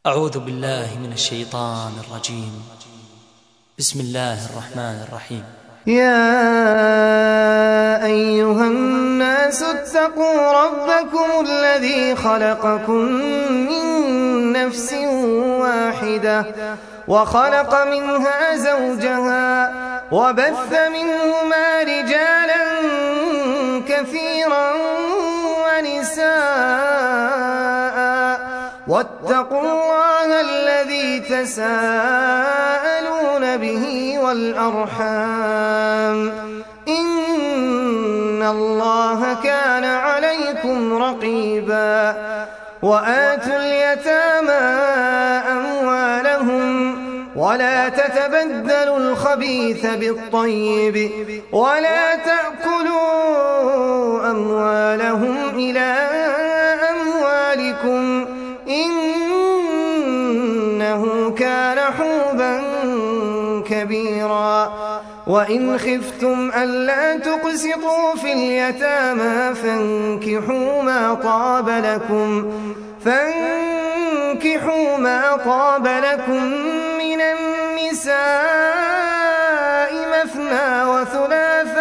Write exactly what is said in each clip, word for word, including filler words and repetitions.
أعوذ بالله من الشيطان الرجيم. بسم الله الرحمن الرحيم. يا أيها الناس اتقوا ربكم الذي خلقكم من نفس واحدة وخلق منها زوجها وبث منهما رجالا كثيرا ونساء واتقوا الله الذي تساءلون به والأرحام إن الله كان عليكم رقيبا. وآتوا اليتامى أموالهم ولا تتبدلوا الخبيث بالطيب ولا تأكلوا أموالهم إلى أموالكم إنه كان حوبا كبيرا. وإن خفتم ألا تقسطوا في اليتامى فانكحوا ما طاب لكم فانكحوا ما طاب لكم من النساء مثنى وثلاث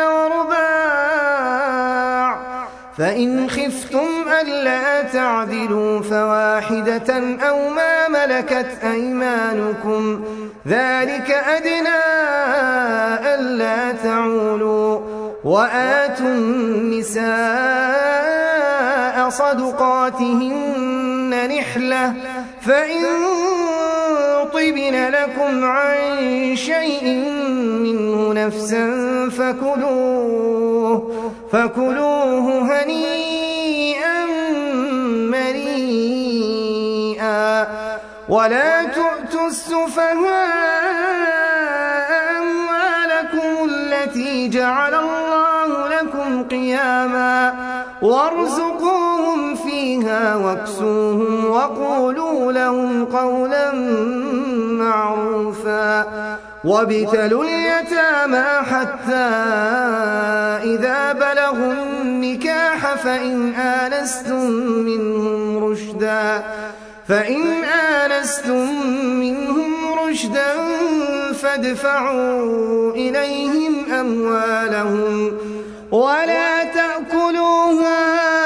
ورباع، فإن خفتم ألا تعدلوا فواحدة أو ما ملكت أيمانكم ذلك أدنى ألا تعولوا. وآتوا النساء صدقاتهن نحلة فإن طبن لكم عن شيء منه نفسا فكلوه فكلوه هنيئا مريئا. ولا تؤتوا السفهاء أموالكم التي جعل الله لكم قياما وارزقوهم فيها واكسوهم وقولوا لهم قولا معروفا. وابتلوا اليتامى حتى إذا بلغوا النكاح فإن آنستم منهم رشدا فإن آنستم منهم رشدا فادفعوا إليهم أموالهم ولا تأكلوها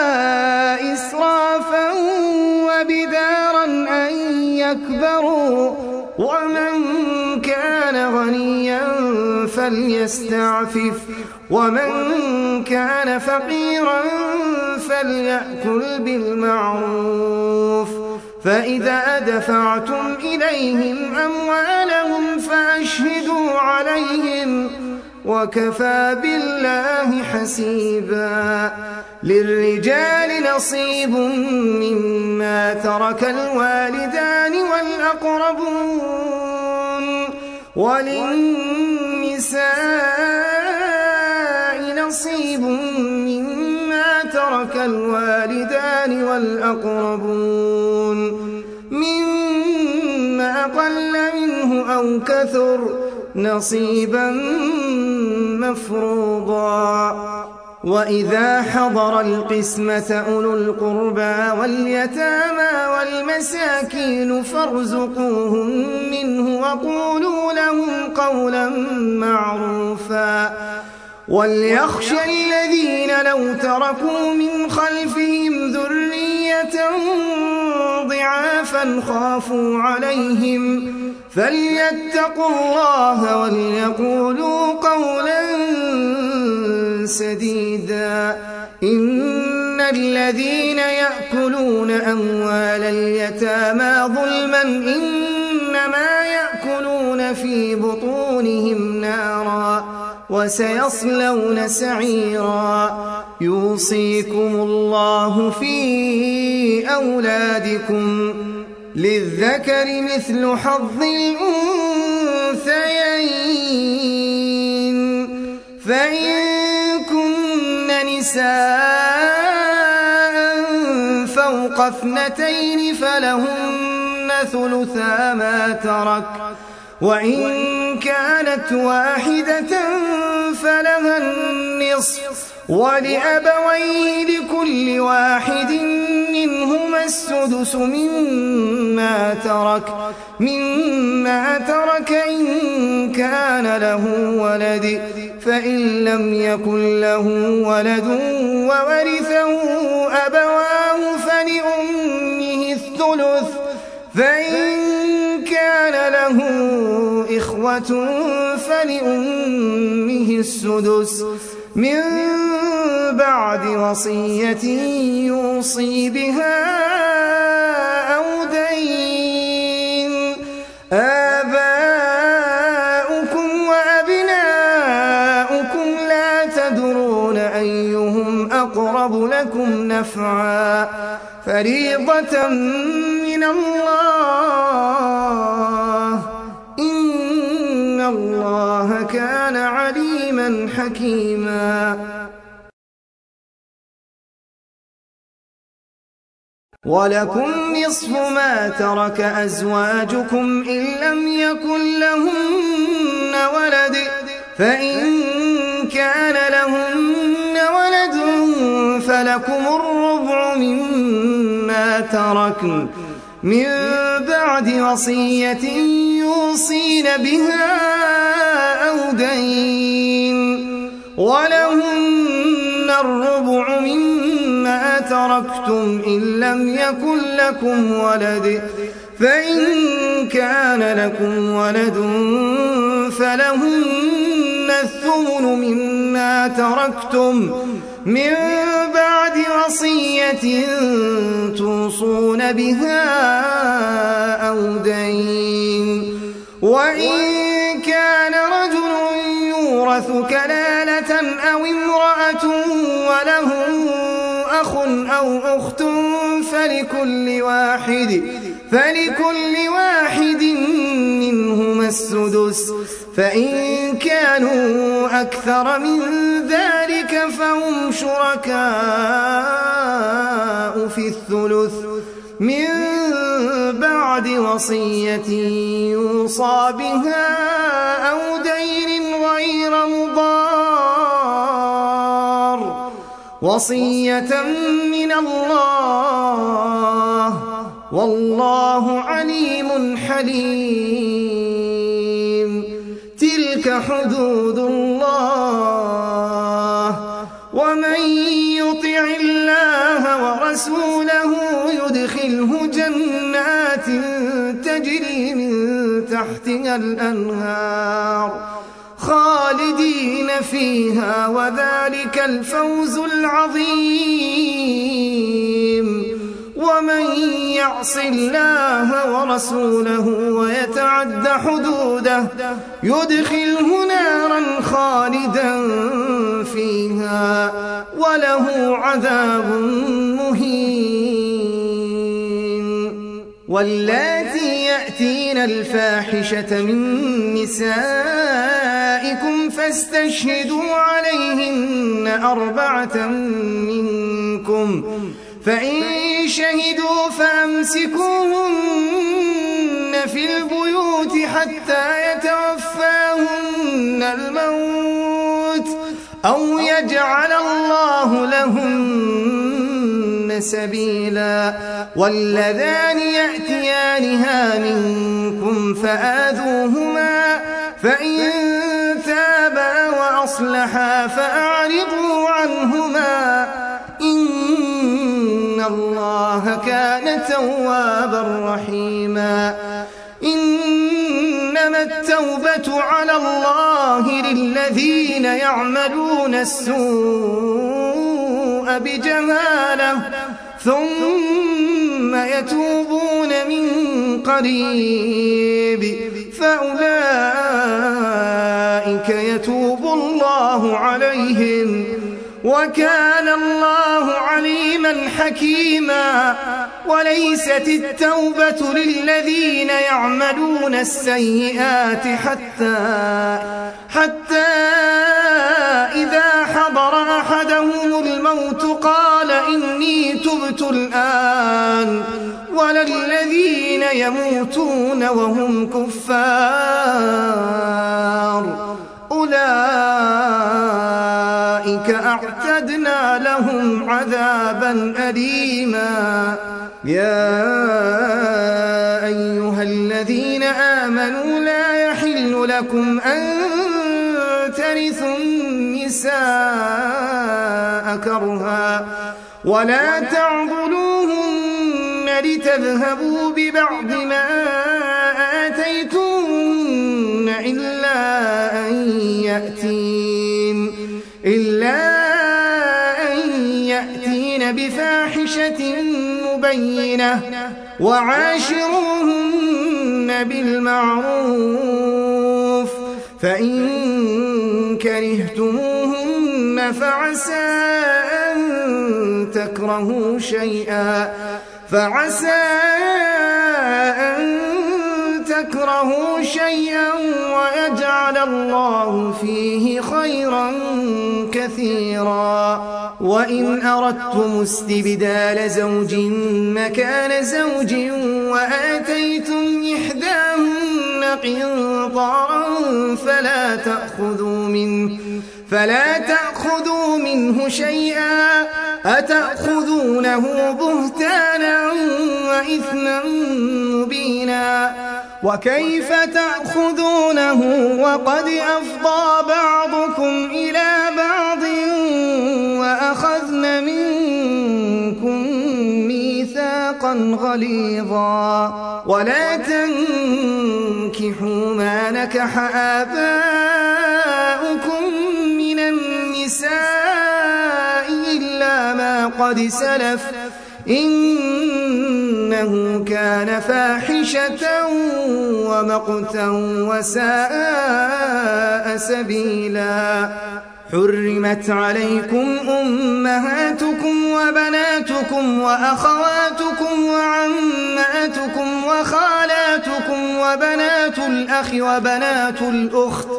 إسرافا وبدارا أن يكبروا. ومن كان غنيا فليستعفف ومن كان فقيرا فليأكل بالمعروف. فإذا دفعتم إليهم أموالهم فأشهدوا عليهم وكفى بالله حسيبا. للرجال نصيب مما ترك الوالدان والأقربون وللنساء نصيب مما ترك الوالدان والأقربون مما قل منه أو كثر نصيبا مفروضا. وإذا حضر القسمة أولو القربى واليتامى والمساكين فارزقوهم منه وقولوا لهم قولا معروفا. وليخشى الذين لو تركوا من خلفهم ذرية ضعافا خافوا عليهم فليتقوا الله وليقولوا قولا سديدا. إن الذين يأكلون أموال اليتامى ظلما إنما يأكلون في بطونهم نارا وسيصلون سعيرا. يوصيكم الله في أولادكم للذكر مثل حظ الأنثيين فإن كن نساء فوق اثنتين فلهن ثلثا ما ترك وإن كانت واحدة فلها النصف ولأبويه لكل واحد منهما السدس مما ترك مما ترك إن كان له ولد فإن لم يكن له ولد وورثه أبواه فلأمه الثلث فإن كان له إخوة فلأمه السدس من بعد وصية يوصي بها أو دين. آباؤكم وأبناؤكم لا تدرون أيهم أقرب لكم نفعا فريضة من الله إن الله كان عليما حكيما. ولكم نصف ما ترك أزواجكم إن لم يكن لهن ولد فإن كان لهن ولد فلكم الربع مما تركن من بعد وصية يوصين بها أو دين ولهن الربع مما تركتم إن لم يكن لكم ولد فإن كان لكم ولد فلهن الثمن مما تركتم من بعد وصية توصون بها أو دين. وإن كان رجل يورث كلالة أو امرأة وله أخ أو أخت فلكل واحد فلكل واحد منهما السدس فإن كانوا أكثر من ذلك فهم شركاء في الثلث من بعد وصية يوصى بها أو دين غير مضار وصية من الله والله عليم حليم. تلك حدود الله ومن يطع الله ورسوله يدخله جنات تجري من تحتها الأنهار خالدين فيها وذلك الفوز العظيم. ومن يعص الله ورسوله ويتعد حدوده يدخله نارا خالدا فيها وله عذاب مهين. واللاتي يأتين الفاحشة من نسائكم فاستشهدوا عليهن أربعة منكم فإن شهدوا فأمسكوهن في البيوت حتى يتوفاهن الموت أو يجعل الله لهن سبيلا. واللذان يأتيانها منكم فآذوهما فإن تابا وأصلحا فأعرضوا عنهما إن الله كان توابا رحيما. إنما التوبة على الله للذين يعملون السوء بجهالة ثم يتوبون من قريب فأولئك يتوب الله عليهم وكان الله عليما حكيما. وليست التوبة للذين يعملون السيئات حتى حتى إذا حضر أحدهم الموت قال إني تبت الآن ولا الذين يموتون وهم كفار أولئك أعتدنا لهم عذابا أليما. يا أيها الذين آمنوا لا يحل لكم أن ترثوا النساء كرها ولا تعضلوهن لتذهبوا ببعض ما آتيتوهن إلا أن يأتين إلا أن يأتين بفاحشة مبينة وعاشروهن بالمعروف فإن كرهتموهن فعسى أن تكرهوا شيئا فعسى أن تكرهوا شيئا ويجعل الله فيه خيرا كثيرا. وإن أردتم استبدال زوج مكان زوج وآتيتم إحداهن قنطارا فلا تأخذوا منه فلا تأخذوا منه شيئا أتأخذونه بهتانا وإثما مبينا. وكيف تأخذونه وقد أفضى بعضكم إلى بعض وأخذن منكم ميثاقا غليظا. ولا تنكحوا ما نكح آباؤكم من النساء إلا ما قد سلف إنه كان فاحشة ومقتا وساء سبيلا. حرمت عليكم أمهاتكم وبناتكم وأخواتكم وعماتكم وخالاتكم وبنات الأخ وبنات الأخت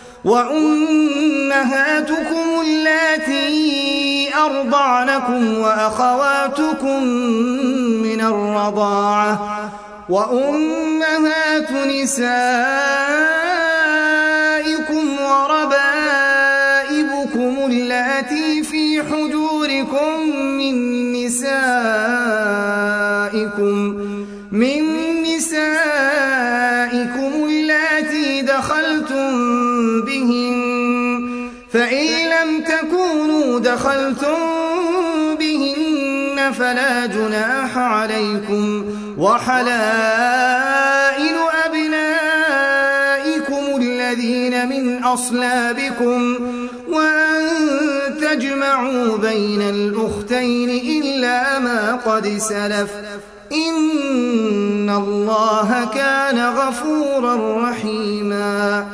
وأمهاتكم اللاتي أرضعنكم وأخواتكم من الرضاعة وأمهات نسائكم وربائبكم اللاتي في حجوركم من نسائكم من نسائكم اللاتي دخلتم بهن فإن لم تكونوا دخلتم بهن فلا جناح عليكم وحلائل أبنائكم الذين من أصلابكم وأن تجمعوا بين الأختين إلا ما قد سلف إن الله كان غفورا رحيما.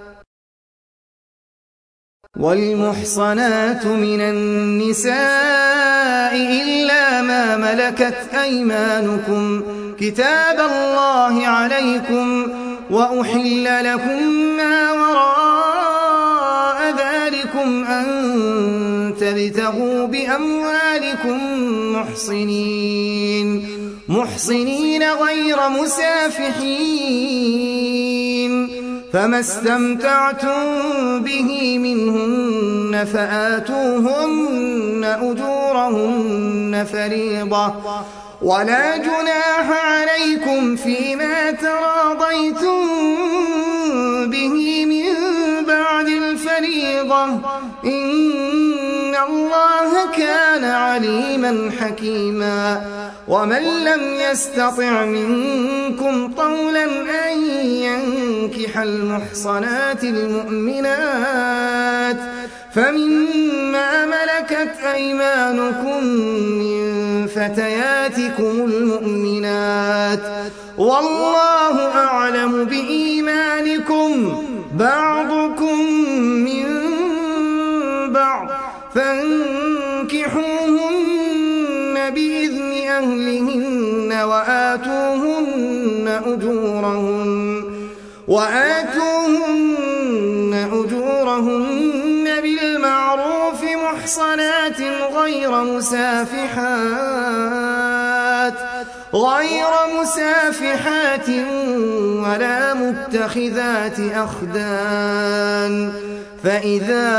والمحصنات من النساء إلا ما ملكت أيمانكم كتاب الله عليكم وأحل لكم ما وراء ذلكم أن تبتغوا بأموالكم محصنين محصنين غير مسافحين فما استمتعتم به منهن فآتوهن أجورهن فريضة ولا جناح عليكم فيما تراضيتم به من بعد الفريضة إن الله كان عليما حكيما. ومن لم يستطع منكم طولا أن ينكح المحصنات المؤمنات فمما ملكت أيمانكم من فتياتكم المؤمنات والله أعلم بإيمانكم بعضكم من بعض فانكحوهن بإذن أهلهن وآتوهن أجورهن وآتوهن أجورهن بالمعروف محصنات غير مسافحات غير مسافحات ولا متخذات أخدان فإذا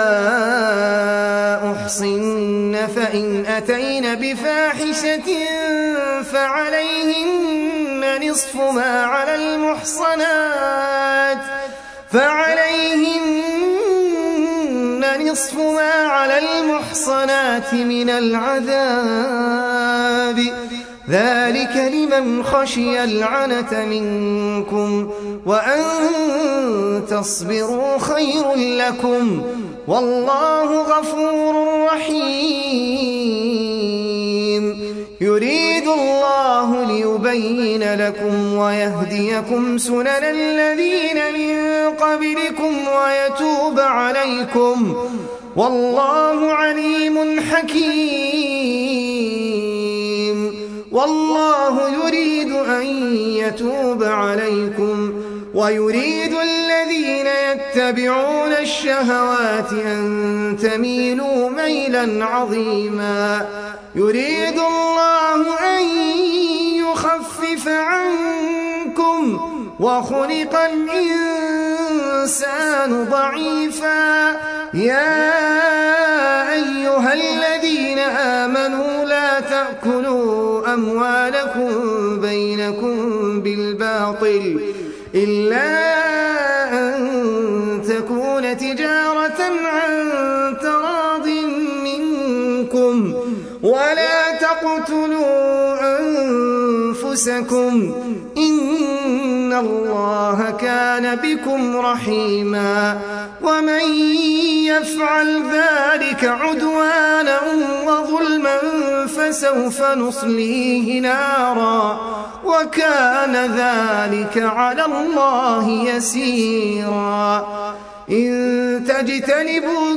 أحصن فإن أتين بفاحشة فعليهن نصف ما على المحصنات فعليهن نصف ما على المحصنات من العذاب ذلك لمن خشي العنة منكم وأن تصبروا خير لكم والله غفور رحيم يريد الله ليبين لكم ويهديكم سنن الذين من قبلكم ويتوب عليكم والله عليم حكيم والله يريد أن يتوب عليكم ويريد الذين يتبعون الشهوات أن تميلوا ميلا عظيما يريد الله أن يخفف عنكم وخلق الإنسان ضعيفا يا أيها الذين آمنوا لا تأكلوا أموالكم بينكم بالباطل إلا أن تكون تجارة عن تراض منكم ولا تقتلوا أنفسكم إن الله كان بكم رحيما ومن يفعل ذلك عدوانا وظلما فسوف نصليه نارا وكان ذلك على الله يسيرا إن تجتنبوا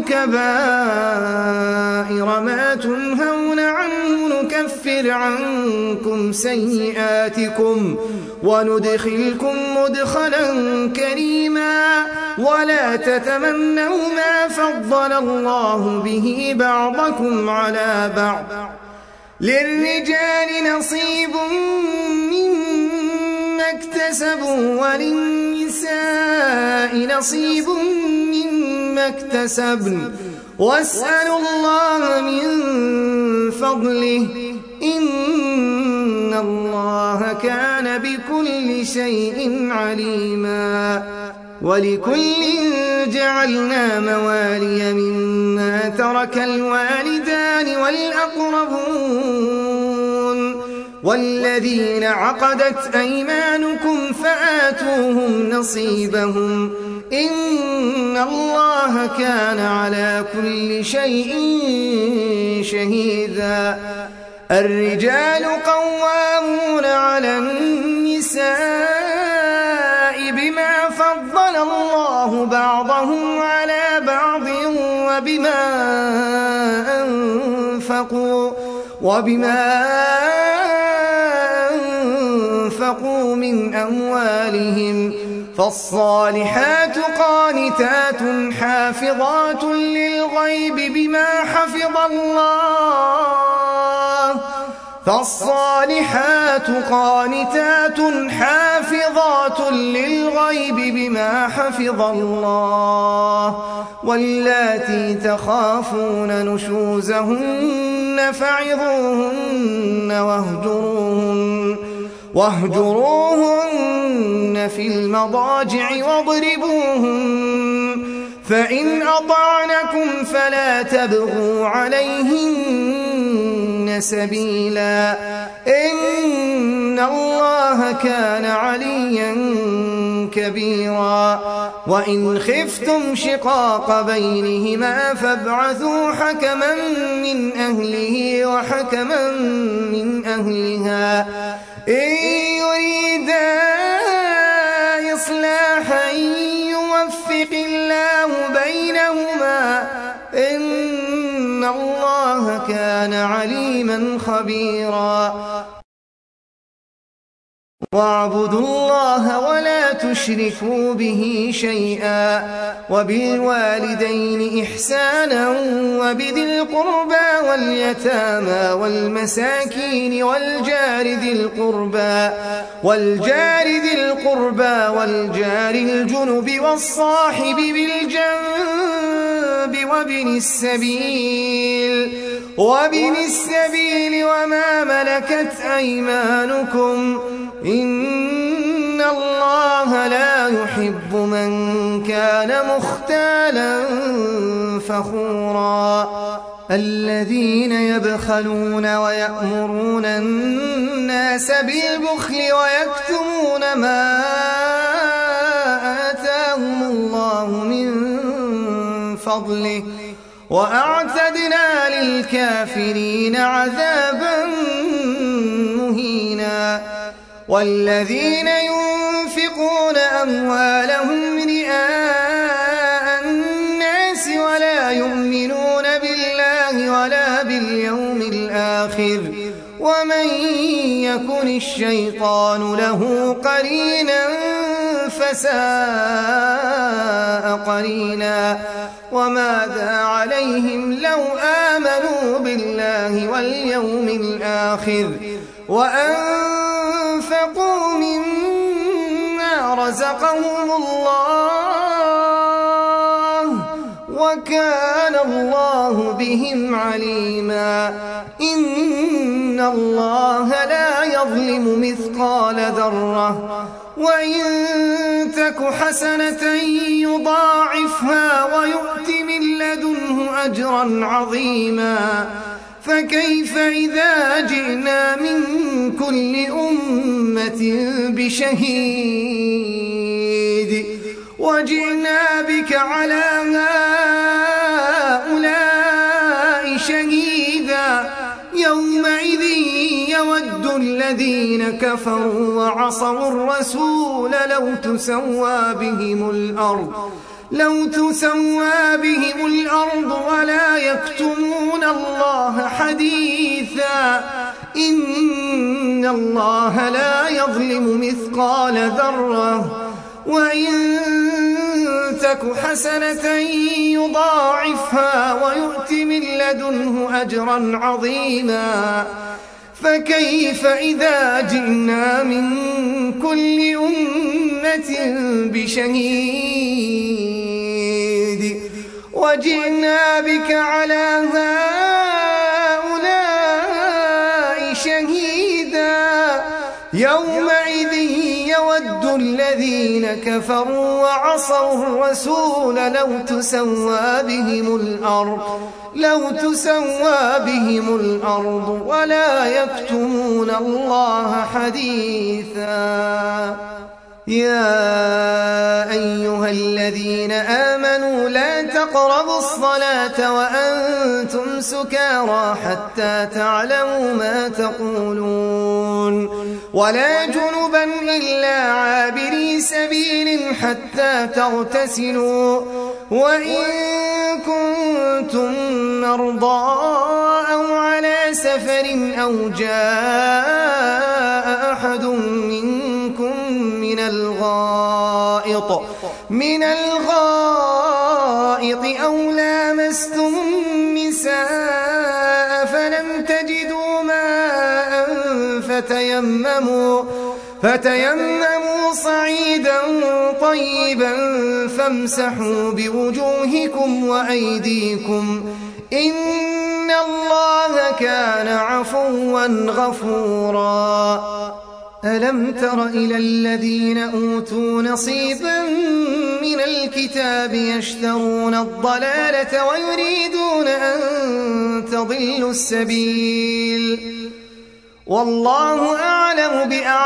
كبائر ما تنهون عنه نكفر عنكم سيئاتكم وندخلكم مدخلا كريما ولا تتمنوا ما فضل الله به بعضكم على بعض للرجال نصيب مما اكتسبوا وللنساء نصيب مما اكتسبن واسألوا الله من فضله إن الله كان بكل شيء عليما ولكل جعلنا موالي مما ترك الوالدان والأقربون والذين عقدت أيمانكم فآتوهم نصيبهم إن الله كان على كل شيء شهيدا الرجال قوامون على النساء بما فضل الله بعضهم على بعض وبما أنفقوا وبما أنفقوا من أموالهم فالصالحات قانتات حافظات للغيب بما حفظ الله فالصالحات قانتات حافظات للغيب بما حفظ الله واللاتي تخافون نشوزهن فعظوهن واهجروهن واهجروهن في المضاجع واضربوهن فإن أطعنكم فلا تبغوا عليهن سبيلا إن الله كان عليا كبيرا وإن خفتم شقاق بينهما فابعثوا حكما من أهله وحكما من أهلها إن يريدا إصلاحا يوفق الله بينهما إن الله كان عليما خبيرا واعبدوا الله ولا تشركوا به شيئا وبالوالدين إحسانا وبذي القربى واليتامى والمساكين والجار ذي القربى والجار ذي القربى والجار الجنب والصاحب بالجنب وابن السبيل وابن السبيل وما ملكت أيمانكم إن الله لا يحب من كان مختالا فخورا الذين يبخلون ويأمرون الناس بالبخل ويكتمون ما آتاهم الله من فضله وأعتدنا للكافرين عذابا مهينا والذين ينفقون أموالهم رئاء الناس ولا يؤمنون بالله ولا باليوم الآخر ومن يكن الشيطان له قرينا فساء قرينا وماذا عليهم لو آمنوا بالله واليوم الآخر وأنفقوا مما رزقهم الله وكان الله بهم عليما إن الله لا يظلم مثقال ذرة وإن تك حسنة يضاعفها ويؤت من لدنه أجرا عظيما فكيف إذا جئنا من كل أمة بشهيد وجئنا بك على هؤلاء شهيدا يومئذ يود الذين كفروا وعصوا الرسول لو تسوى بهم الأرض لو تسوى بهم الأرض ولا يكتمون الله حديثا إن الله لا يظلم مثقال ذرة وإن تك حسنة يضاعفها ويؤت من لدنه أجرا عظيما فكيف إذا جئنا من كل أمة بشهيد وجئنا بك على هؤلاء شهيدا يومئذ يود الذين كفروا وعصوا الرسول لو تسوى بهم الأرض لو تسوى بهم الأرض ولا يكتمون الله حديثا يا أيها الذين آمنوا لا تقربوا الصلاة وأنتم سكارى حتى تعلموا ما تقولون ولا جنبا إلا عابري سبيل حتى تغتسلوا وإن كنتم مرضى أو على سفر أو جاء أحد منكم من الغائط من الغائط أو لامستم النساء فلم تجدوا ماء فتيمموا فتيمموا صعيدا طيبا فامسحوا بوجوهكم وأيديكم إن الله كان عفوا غفورا ألم تر إلى الذين أوتوا نصيبا من الكتاب يشترون الضلالة ويريدون أن تضلوا السبيل والله أعلم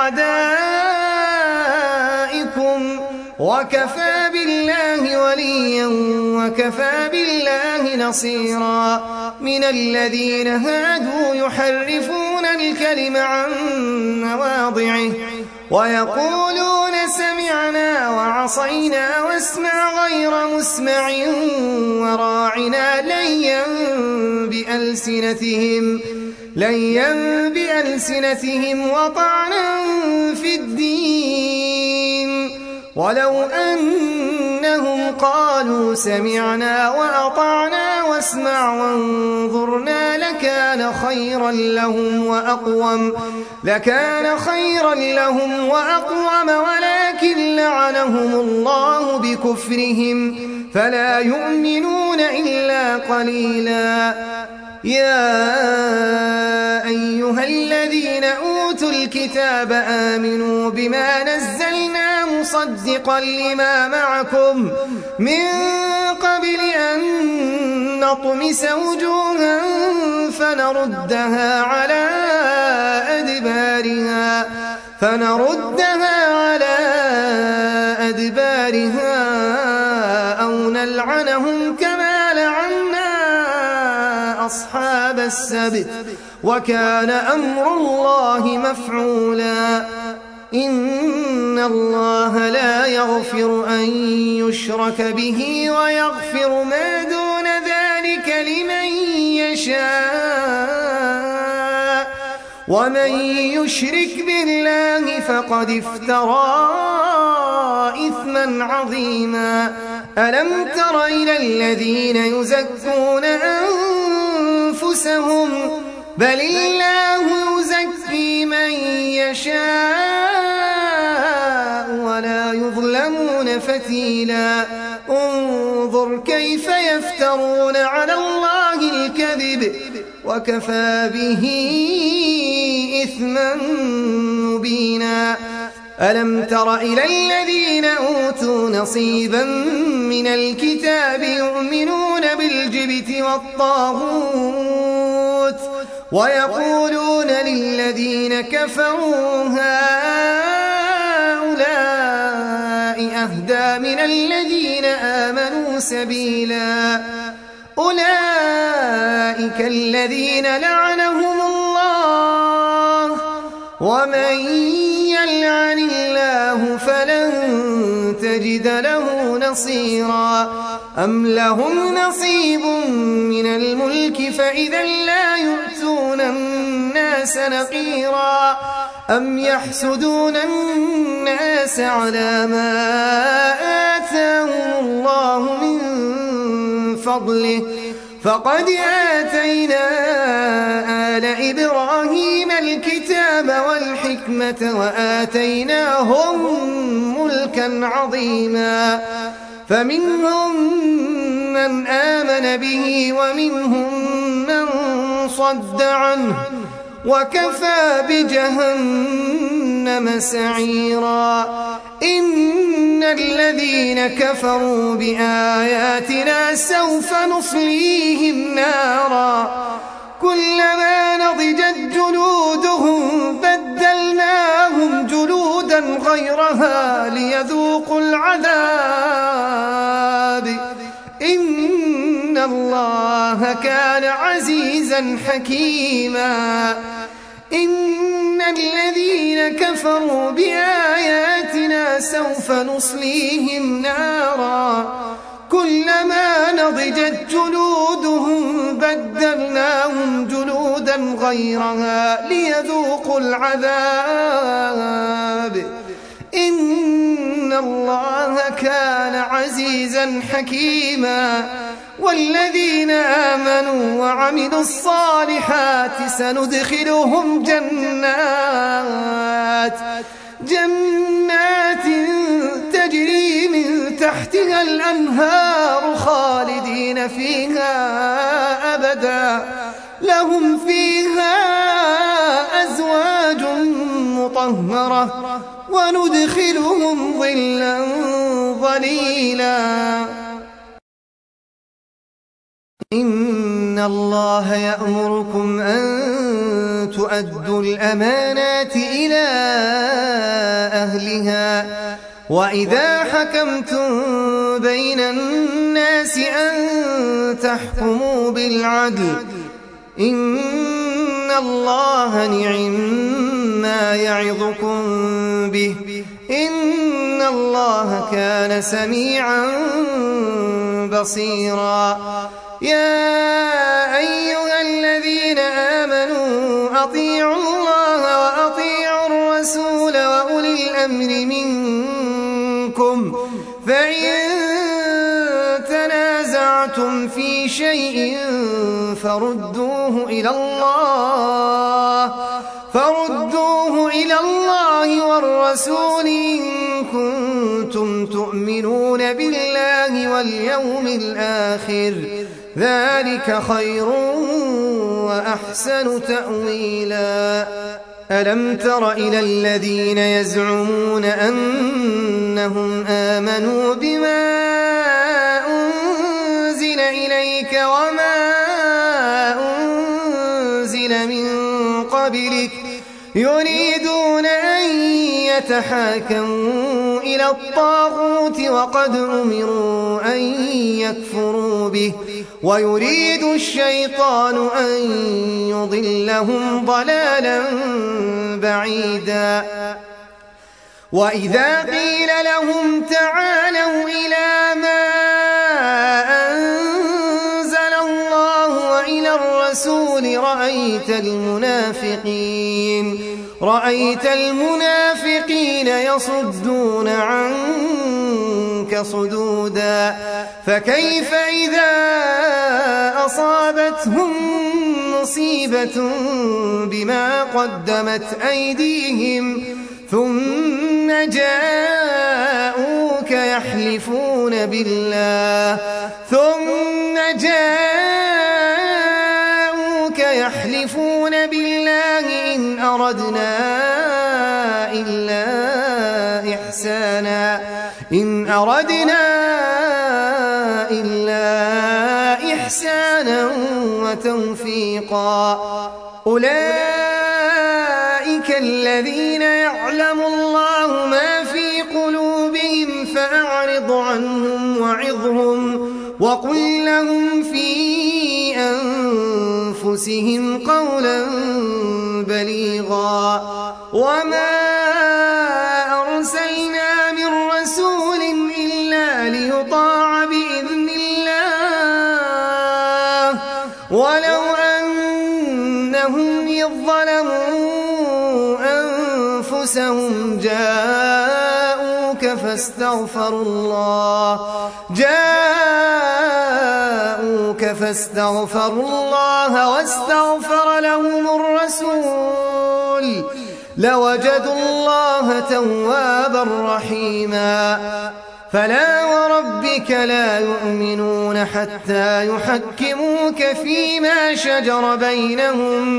بأعدائكم وكفى بالله وليا وكفى بالله نصيرا من الذين هادوا يحرفون الكلم عن مواضعه ويقولون سمعنا وعصينا واسمع غير مسمع وراعنا ليا بألسنتهم ليا بألسنتهم وطعنا في الدين، ولو أنهم قالوا سمعنا وأطعنا واسمع وانظرنا لكان خيرا لهم وأقوم لكان خيرا لهم وأقوم ولكن لعنهم الله بكفرهم فلا يؤمنون إلا قليلا. يا أيها الذين أوتوا الكتاب آمنوا بما نزلنا مصدقا لما معكم من قبل أن نطمس وجوها فنردها على أدبارها فنردها على أدبارها أو نلعنهم كما لعنا أصحاب السبت وكان أمر الله مفعولا. إن الله لا يغفر أن يشرك به ويغفر ما دون ذلك لمن يشاء، ومن يشرك بالله فقد افترى إثما عظيما. ألم تر إلى الذين يزكون أنفسهم بل الله يزكي من يشاء ولا يظلمون فتيلا. انظر كيف يفترون على الله الكذب وكفى به إثما مبينا. ألم تر إلى الذين أوتوا نصيبا من الكتاب يؤمنون بالجبت والطاغوت ويقولون للذين كفروا هؤلاء أهدى من الذين آمنوا سبيلا. أولئك الذين لعنهم الله ومن يلعن الله فلن تجد له نصيرا. أم لهم نصيب من الملك فإذا لا يؤتون الناس نقيرا. أم يحسدون الناس على ما آتاهم الله من فضله فقد آتينا آل إبراهيم الكتاب والحكمة وآتيناهم ملكا عظيما. فمنهم من آمن به ومنهم من صد عنه وكفى بجهنم سعيرا. إن الذين كفروا بآياتنا سوف نصليهم نارا كلما نضجت جلودهم بدلناهم جلودا غيرها ليذوقوا العذاب. إن الله كان عزيزا حكيما. إن الذين كفروا بآياتنا سوف نصليهم نارا كلما نضجت جلودهم بدلناهم جلودا غيرها ليذوقوا العذاب. إن الله كان عزيزا حكيما. والذين آمنوا وعملوا الصالحات سندخلهم جنات جنات تجري من تحتها الأنهار خالدين فيها أبدا لهم فيها أزواج مطهرة وندخلهم ظلا ظليلا. إن الله يأمركم أن تؤدوا الأمانات إلى أهلها وإذا حكمتم بين الناس أن تحكموا بالعدل. إن الله نعم ما يعظكم به إن الله كان سميعا بصيرا. يا أيها الذين آمنوا أطيعوا الله وأطيعوا الرسول وأولي الأمر منكم فإن تنازعتم في شيء فردوه إلى الله فردوه إلى الله والرسول إن كنتم تؤمنون بالله واليوم الآخر ذلك خير وأحسن تأويلا. ألم تر إلى الذين يزعمون أنهم آمنوا بما أنزل إليك وما أنزل من قبلك يريدون أن يتحاكموا إلى الطاغوت وقد أمروا أن يكفروا به ويريد الشيطان أن يضلهم ضلالا بعيدا. وإذا قيل لهم تعالوا إلى ما أنزل الله وإلى الرسول رأيت المنافقين رأيت المنافقين يصدون عنك صدودا فكيف إذا أصابتهم مصيبة بما قدمت أيديهم ثم جاءوك يحلفون بالله ثم جاءوك يحلفون بالله إن أردنا إلا إحسانا إن أردنا إلا إحسانا وتوفيقا. أولئك الذين يعلم الله ما في قلوبهم فأعرض عنهم وعظهم وقل لهم في أنفسهم قولا بليغا. وما أرسلنا من رسول إلا ليطاع بإذن الله ولو أنهم إذ ظلموا أنفسهم جاءوك فاستغفروا الله جاءوك فاستغفروا الله واستغفر لهم الرسول لوجدوا الله توابا رحيما. فلا وربك لا يؤمنون حتى يحكموك فيما شجر بينهم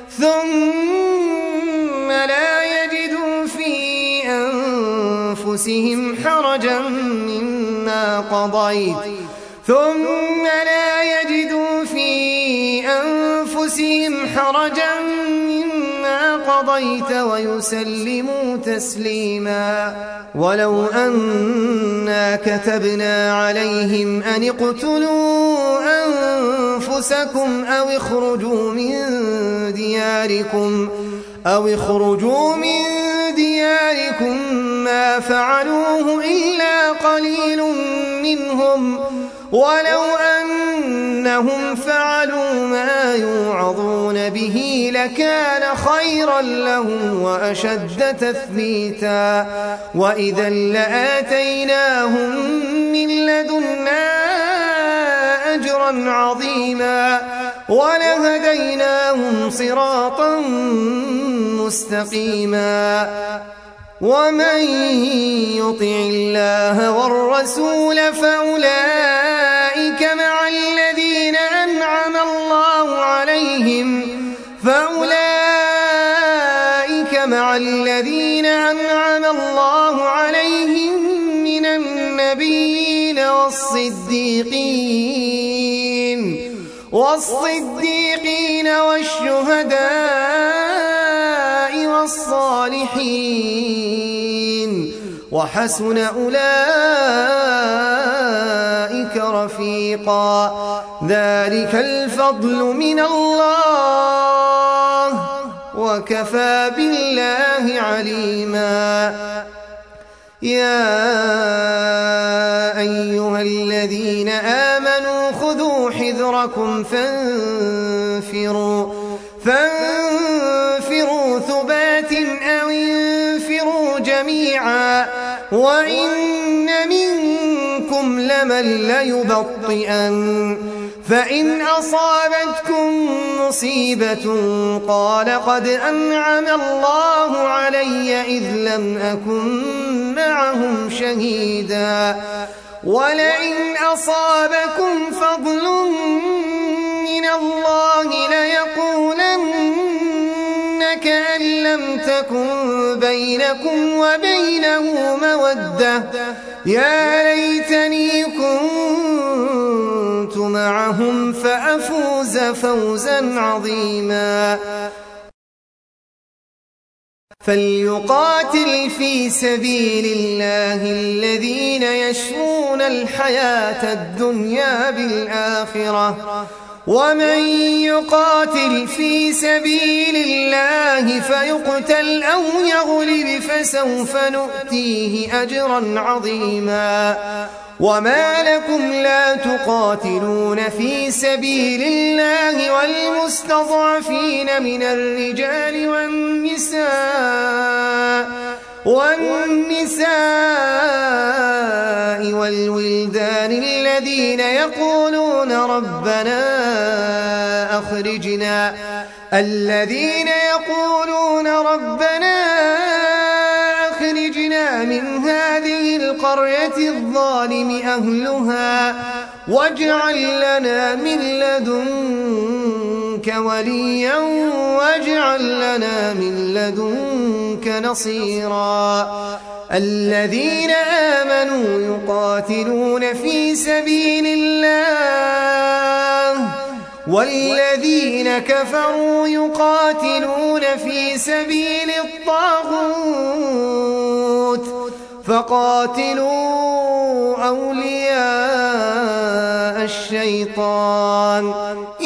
ثم لا يجدوا في أنفسهم حرجا مما قضيت ثم لا يجدوا في أنفسهم حرجا مما قضيت ويسلموا تسليما. ولو أنا كتبنا عليهم أن اقتلوا أنفسكم أو اخرجوا من دياركم أو اخرجوا من دياركم ما فعلوه إلا قليل منهم ولو أنهم فعلوا ما يوعظون به لكان خيرا لهم وأشد تثبيتا. وإذا لآتيناهم من لدنا أجرا عظيما ولهديناهم صراطا مستقيما. ومن يطع الله والرسول فأولئك مع الذين أنعم الله عليهم فأولئك مع الذين أنعم الله عليهم من النبيين والصديقين والصديقين والشهداء والصالحين وحسن أولئك رفيقا. ذلك الفضل من الله وكفى بالله عليما. يا أيها الذين آمنوا خذوا حذركم فانفروا فانفروا جميعا وإن منكم لمن ليبطئن فإن أصابتكم مصيبة قال قد أنعم الله علي إذ لم أكن معهم شهيدا ولئن أصابكم فضل من الله ليقولن كأن لم تكن بينكم وبينه مودة يا ليتني كنت معهم فأفوز فوزا عظيما فليقاتل في سبيل الله الذين يشرون الحياة الدنيا بالآخرة ومن يقاتل في سبيل الله فيقتل أو يغلب فسوف نؤتيه أجرا عظيما وما لكم لا تقاتلون في سبيل الله والمستضعفين من الرجال والنساء والنساء والولدان الذين يقولون ربنا أخرجنا الذين يقولون ربنا أخرجنا من هذه القرية الظالم أهلها واجعل لنا من لدنك وليا واجعل لنا من لدنك نصيرا الذين آمنوا يقاتلون في سبيل الله والذين كفروا يقاتلون في سبيل الطاغوت فقاتلوا أولياء الشيطان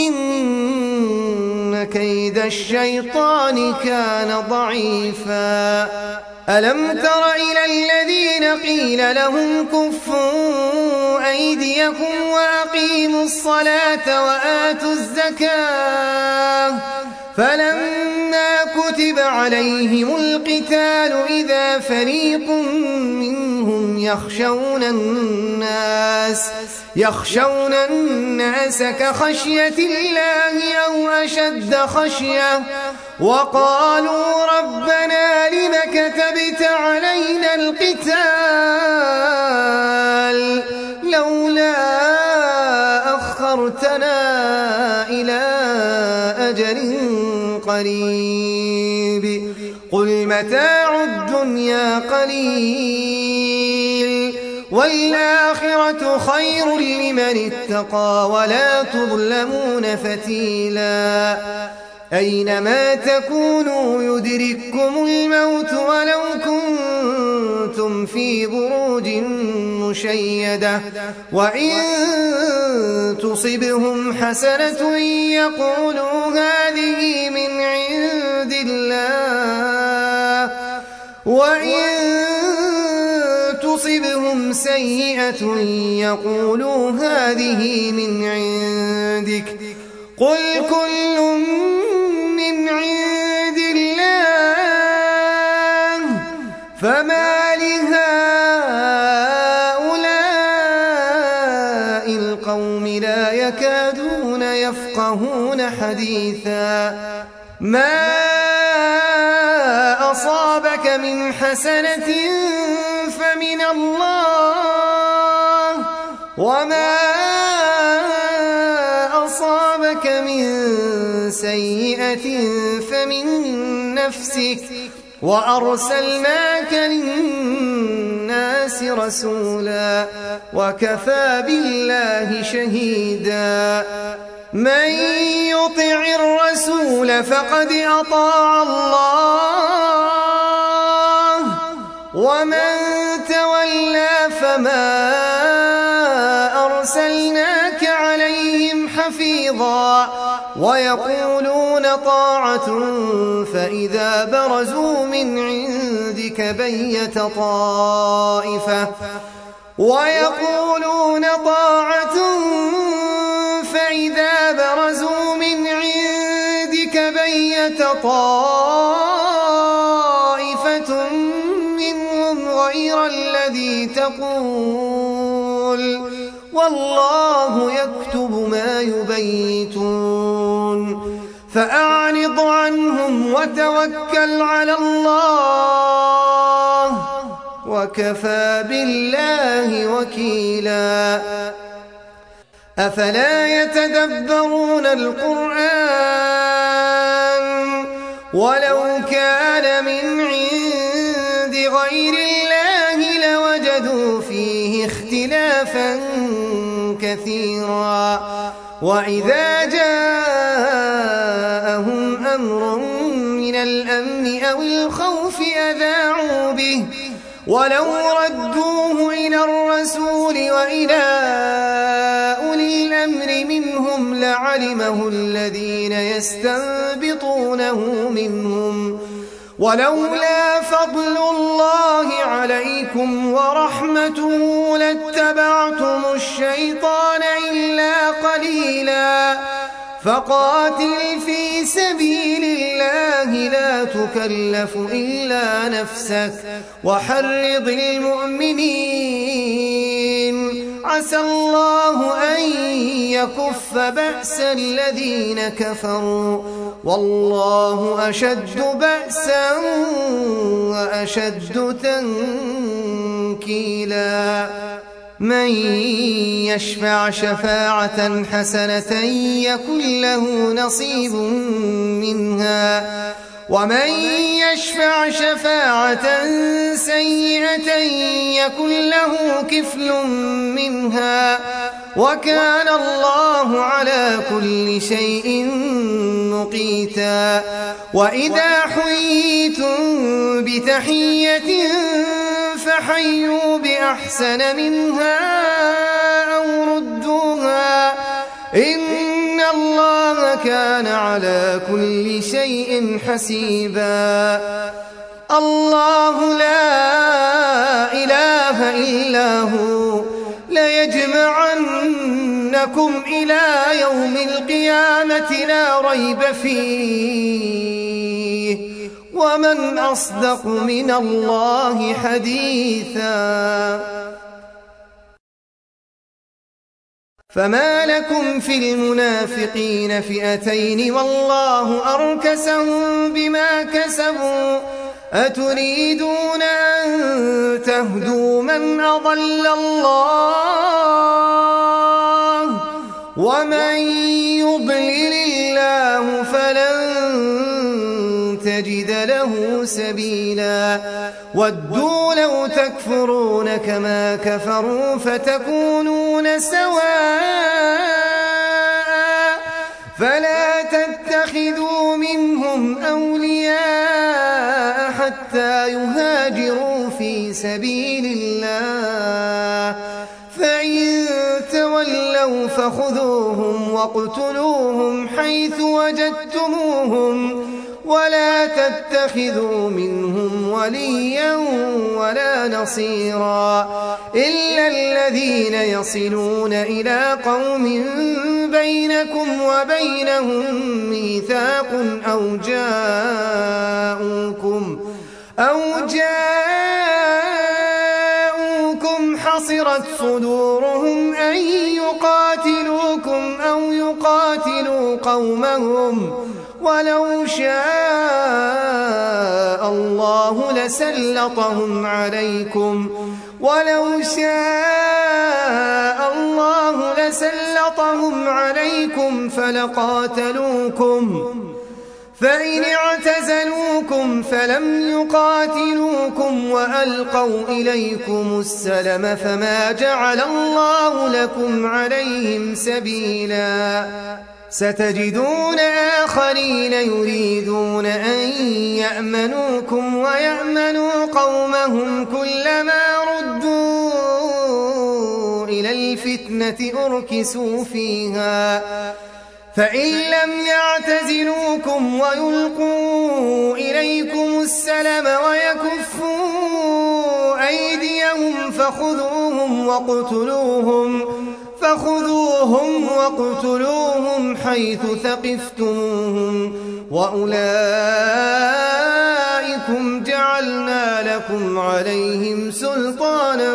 إن كيد الشيطان كان ضعيفا ألم تر إلى الذين قيل لهم كفوا أيديكم وأقيموا الصلاة وآتوا الزكاة فلما كتب عليهم القتال إذا فريق منهم يخشون الناس يخشون الناس كخشية الله أو أشد خشية وقالوا ربنا لم كتبت علينا القتال لولا أخرتنا إلى أجل قريب قل متاع الدنيا قليل والآخرة خير لمن اتقى ولا تظلمون فتيلا أينما تكونوا يدرككم الموت ولو كنتم في بروج مشيدة وإن تصبهم حسنة يقولوا هذه من عند الله وإن تصبهم سيئة يقولوا هذه من عندك قل كل من عند الله فما لهؤلاء القوم لا يكادون يفقهون حديثا ما أصابك من حسنة فمن الله وما أصابك من سيئة فمن نفسك وأرسلناك للناس رسولا وكفى بالله شهيدا من يطع الرسول فقد أطاع الله ومن تولى فما أرسلناك عليهم حفيظا ويقولون طاعة فإذا برزوا من عندك بيت طائفة ويقولون طاعة فإذا برزوا من عندك بيت طائفة منهم الذي تقول والله يكتب ما يبيتون فأعرض عنهم وتوكل على الله وكفى بالله وكيلا أفلا يتدبرون القرآن ولو كان من عند غير الله لوجدوا فيه اختلافا كثيرا وإذا جاءهم أمر من الأمن أو الخوف أذاعوا به ولو ردوه إلى الرسول وإلى أولي الأمر منهم لعلمه الذين يستنبطونه منهم ولولا فضل الله عليكم ورحمته لاتبعتم الشيطان إلا قليلا فقاتل في سبيل الله لا تكلف إلا نفسك وحرض المؤمنين عسى الله أن يكف بأس الذين كفروا والله أشد بأسا وأشد تنكيلا من يشفع شفاعة حسنة يكن له نصيب منها ومن يشفع شفاعة سيئة يكن له كفل منها وكان الله على كل شيء مقيتا وإذا حييتم بتحية فحيوا بأحسن منها أو ردوها إن الله كان على كل شيء حسيبا الله لا إله إلا هو ليجمعنكم إلى يوم القيامة لا ريب فيه ومن أصدق من الله حديثا فما لكم في المنافقين فئتين والله أركسهم بما كسبوا أتريدون أن تهدوا من أضل الله ومن يضلل الله فلن تجد له سبيلا ودوا لو تكفرون كما كفروا فتكونون سواء فلا تتخذوا منهم أولياء حتى يهاجروا في سبيل الله فإن تولوا فخذوهم واقتلوهم حيث وجدتموهم ولا تتخذوا منهم وليا ولا نصيرا إلا الذين يصلون إلى قوم بينكم وبينهم ميثاق أو جاءوكم أو جاءوكم حصرت صدورهم أن يقاتلوكم أو يقاتلوا قومهم ولو شاء الله لسلطهم عليكم ولو شاء الله لسلطهم عليكم فلقاتلوكم فإن اعتزلوكم فلم يقاتلوكم وألقوا إليكم السلم فما جعل الله لكم عليهم سبيلا ستجدون آخرين يريدون أن يأمنوكم ويأمنوا قومهم كلما ردوا إلى الفتنة أركسوا فيها فإن لم يعتزلوكم ويلقوا إليكم السلم ويكفوا أيديهم فخذوهم واقتلوهم فخذوهم واقتلوهم حيث ثقفتموهم وأولئكم بكم جعلنا لكم عليهم سلطانا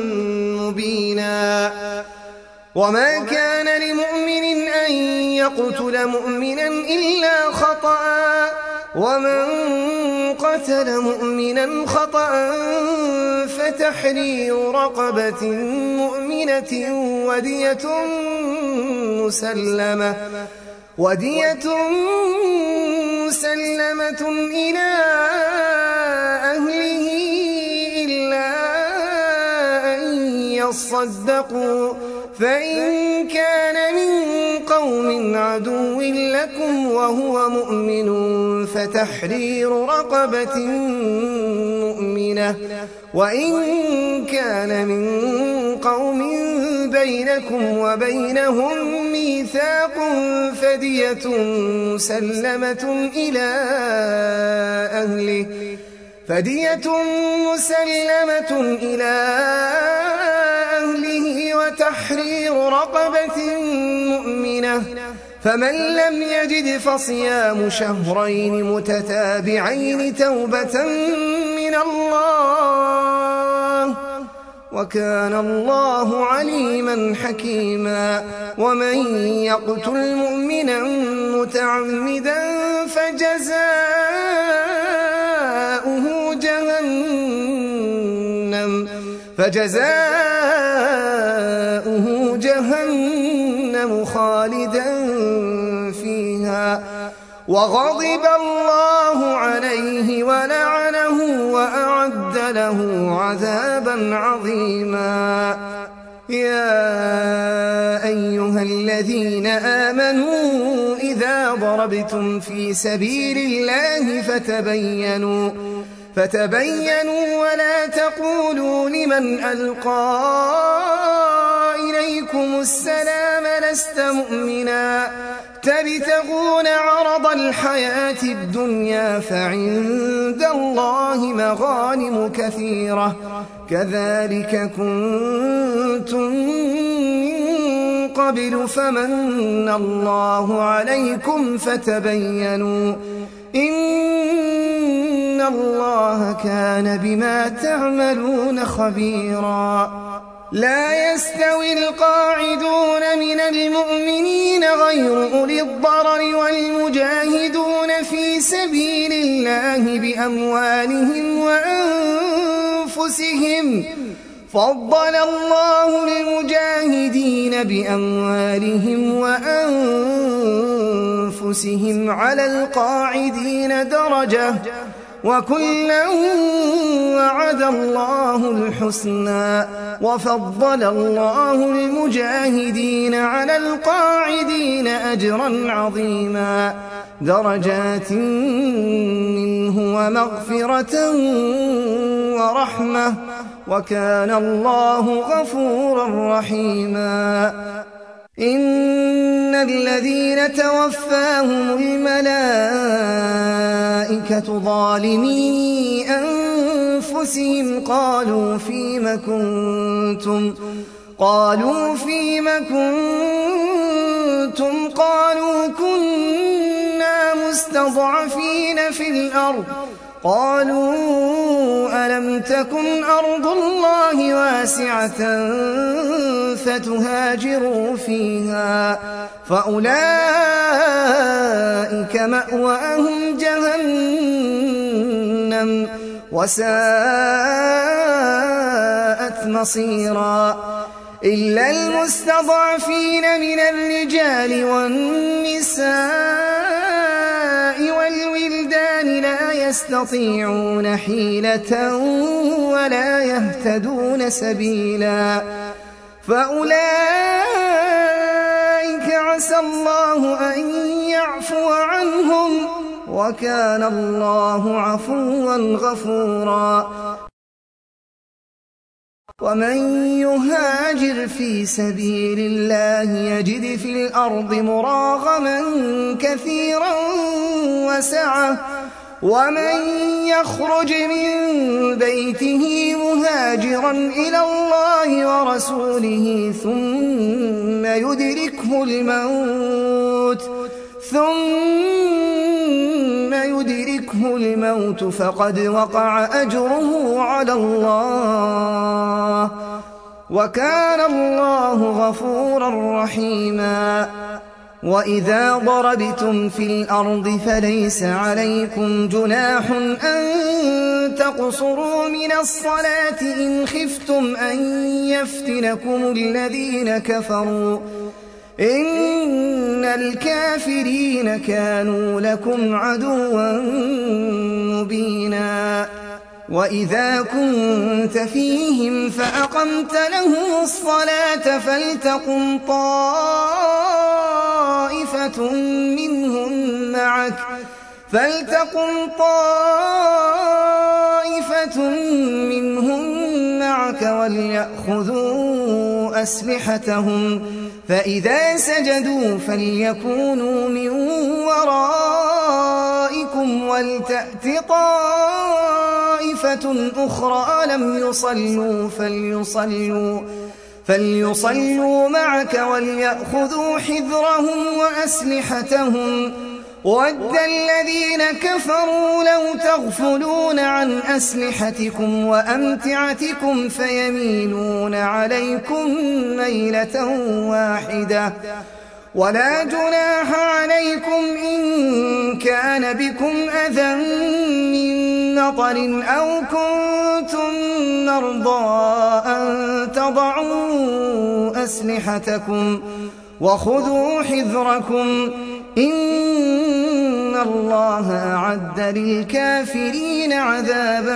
مبينا وما كان لمؤمن أن يقتل مؤمنا إلا خطأ ومن قتل مؤمنا خطأ فتحرير رقبة مؤمنة ودية مسلمة ودية مسلمة إلى أهله إلا أن يصدقوا فإن كان من قوم عدو لكم وهو مؤمن فتحرير رقبة مؤمنة وإن كان من قوم بينكم وبينهم ميثاق فدية مسلمة إلى أهله فدية مسلمة إلى أهله وتحرير رقبة مؤمنة فمن لم يجد فصيام شهرين متتابعين توبة من الله وكان الله عليما حكيما ومن يقتل مؤمنا متعمدا فجزاؤه جهنم فجزاؤه جهنم خالدا فيها وغضب الله عليه ولعنه وأعد له عذابا عظيما يا أيها الذين آمنوا إذا ضربتم في سبيل الله فتبينوا فتبينوا ولا تقولوا لمن ألقى إليكم السلام لست مؤمنا تبتغون عرض الحياة الدنيا فعند الله مغانم كثيرة كذلك كنتم من قبل فمن الله عليكم فتبينوا إن الله كان بما تعملون خبيرا لا يستوي القاعدون من المؤمنين غير أولي الضرر والمجاهدون في سبيل الله بأموالهم وأنفسهم فضل الله المجاهدين بأموالهم وأنفسهم على القاعدين درجة وكلا وعد الله الحسنى وفضل الله المجاهدين على القاعدين أجرا عظيما درجات منه ومغفرة ورحمة وكان الله غفورا رحيما إن الذين توفاهم الملائكة ظالمي أنفسهم قالوا فيم كنتم قالوا فيم كنتم قالوا كنا مستضعفين في الأرض قالوا ألم تكن أرض الله واسعة فتهاجروا فيها فأولئك مأواهم جهنم وساءت مصيرا إلا المستضعفين من الرجال والنساء والولدان لا يستطيعون حيلة ولا يهتدون سبيلا فأولئك عسى الله أن يعفو عنهم وكان الله عفوا غفورا ومن يهاجر في سبيل الله يجد في الأرض مراغما كثيرا وسعة ومن يخرج من بيته مهاجرا إلى الله ورسوله ثم يدركه الموت ثم يدركه الموت فقد وقع أجره على الله، وكان الله غفورا رحيما. وإذا ضربتم في الأرض فليس عليكم جناح أن تقصروا من الصلاة إن خفتم أن يفتنكم الذين كفروا، إن الكافرين كانوا لكم عدوا مبينا. وإذا كنت فيهم فأقمت لهم الصلاة فلتقم طائفة منهم معك فلتقم طائفة منهم معك وليأخذوا أسلحتهم، فإذا سجدوا فليكونوا من ورائكم ولتأت طائفة أخرى لم يصلوا فليصلوا فليصلوا معك وليأخذوا حذرهم وأسلحتهم. وَدَّ الذين كفروا لو تغفلون عن أسلحتكم وأمتعتكم فيميلون عليكم ميلة واحدة. ولا جناح عليكم إن كان بكم أذى من مطر أو كنتم مرضى أن تضعوا أسلحتكم وخذوا حذركم، إن الله أعد للكافرين عذابا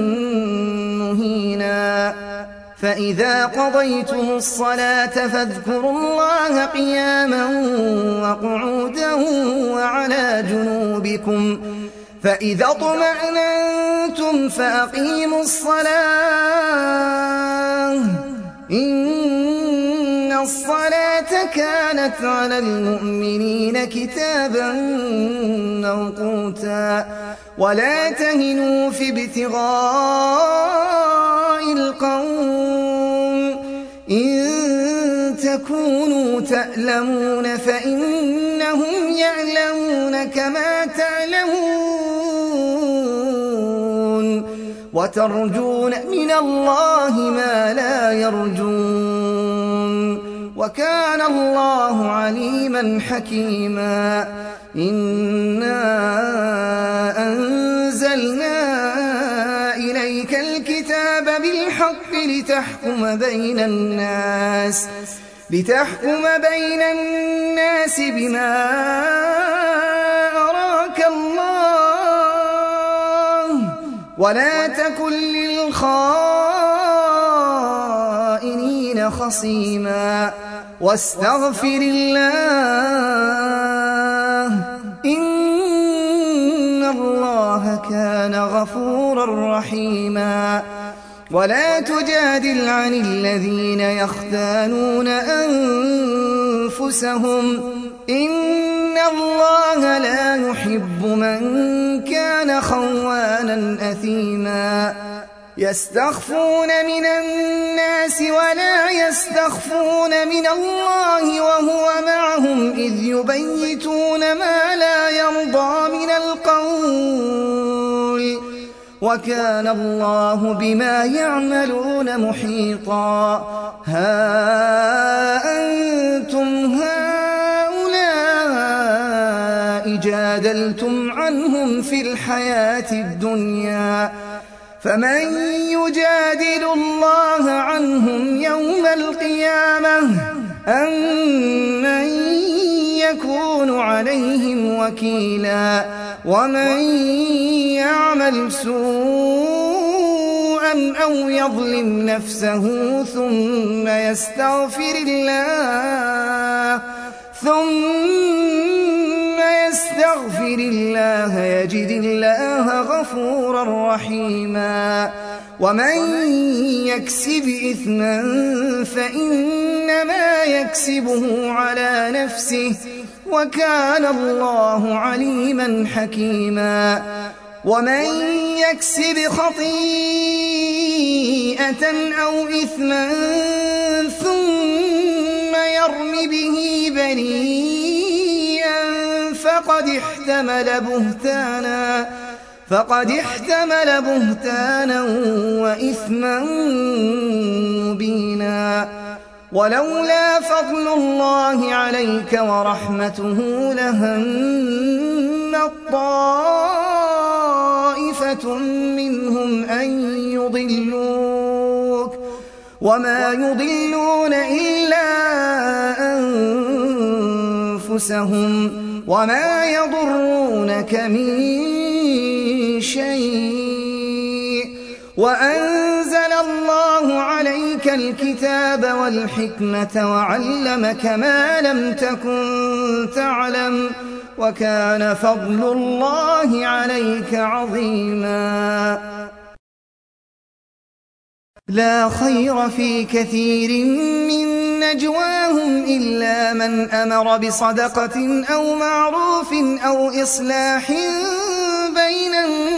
مهينا. فإذا قضيتم الصلاة فاذكروا الله قياما وقعودا وعلى جنوبكم، فإذا اطمأننتم فأقيموا الصلاة، إن الصلاة كانت على المؤمنين كتابا موقوتا. ولا تهنوا في ابتغاء القوم، إن تكونوا تألمون فإنهم يعلمون كما تعلمون، وترجون من الله ما لا يرجون، وكان الله عليما حكيما. إنا أنزلنا إليك الكتاب بالحق لتحكم بين الناس لتحكم بين الناس بما أراك الله، ولا تكن للخائنين خصيما، واستغفر الله، إن الله كان غفورا رحيما. ولا تجادل عن الذين يختانون أنفسهم، إن الله لا يحب من كان خوانا أثيما. يستخفون من الناس ولا يستخفون من الله وهو معهم إذ يبيتون ما لا يرضى من القول، وكان الله بما يعملون محيطا. ها أنتم هؤلاء جادلتم عنهم في الحياة الدنيا، فمن يجادل الله عنهم يوم القيامة أم من يكون عليهم وكيلا. ومن يعمل سوءا أو يظلم نفسه ثم يستغفر الله ثم يستغفر الله يجد الله غفورا رحيما. ومن يكسب إثما فإنما يكسبه على نفسه، وكان الله عليما حكيما. ومن يكسب خطيئة أو إثما ثم يرم به بريئا فقد احتمل احتمل بهتانا فقد احتمل بهتانا وإثما مبينا. ولولا فضل الله عليك ورحمته لهمت طائفة منهم أن يضلوك وما يضلون إلا أنفسهم وما يضرونك من شيء. وأنزل الله عليك الكتاب والحكمة وعلمك ما لم تكن تعلم وكان فضل الله عليك عظيما. لا خير في كثير من نجواهم إلا من أمر بصدقة أو معروف أو إصلاح بين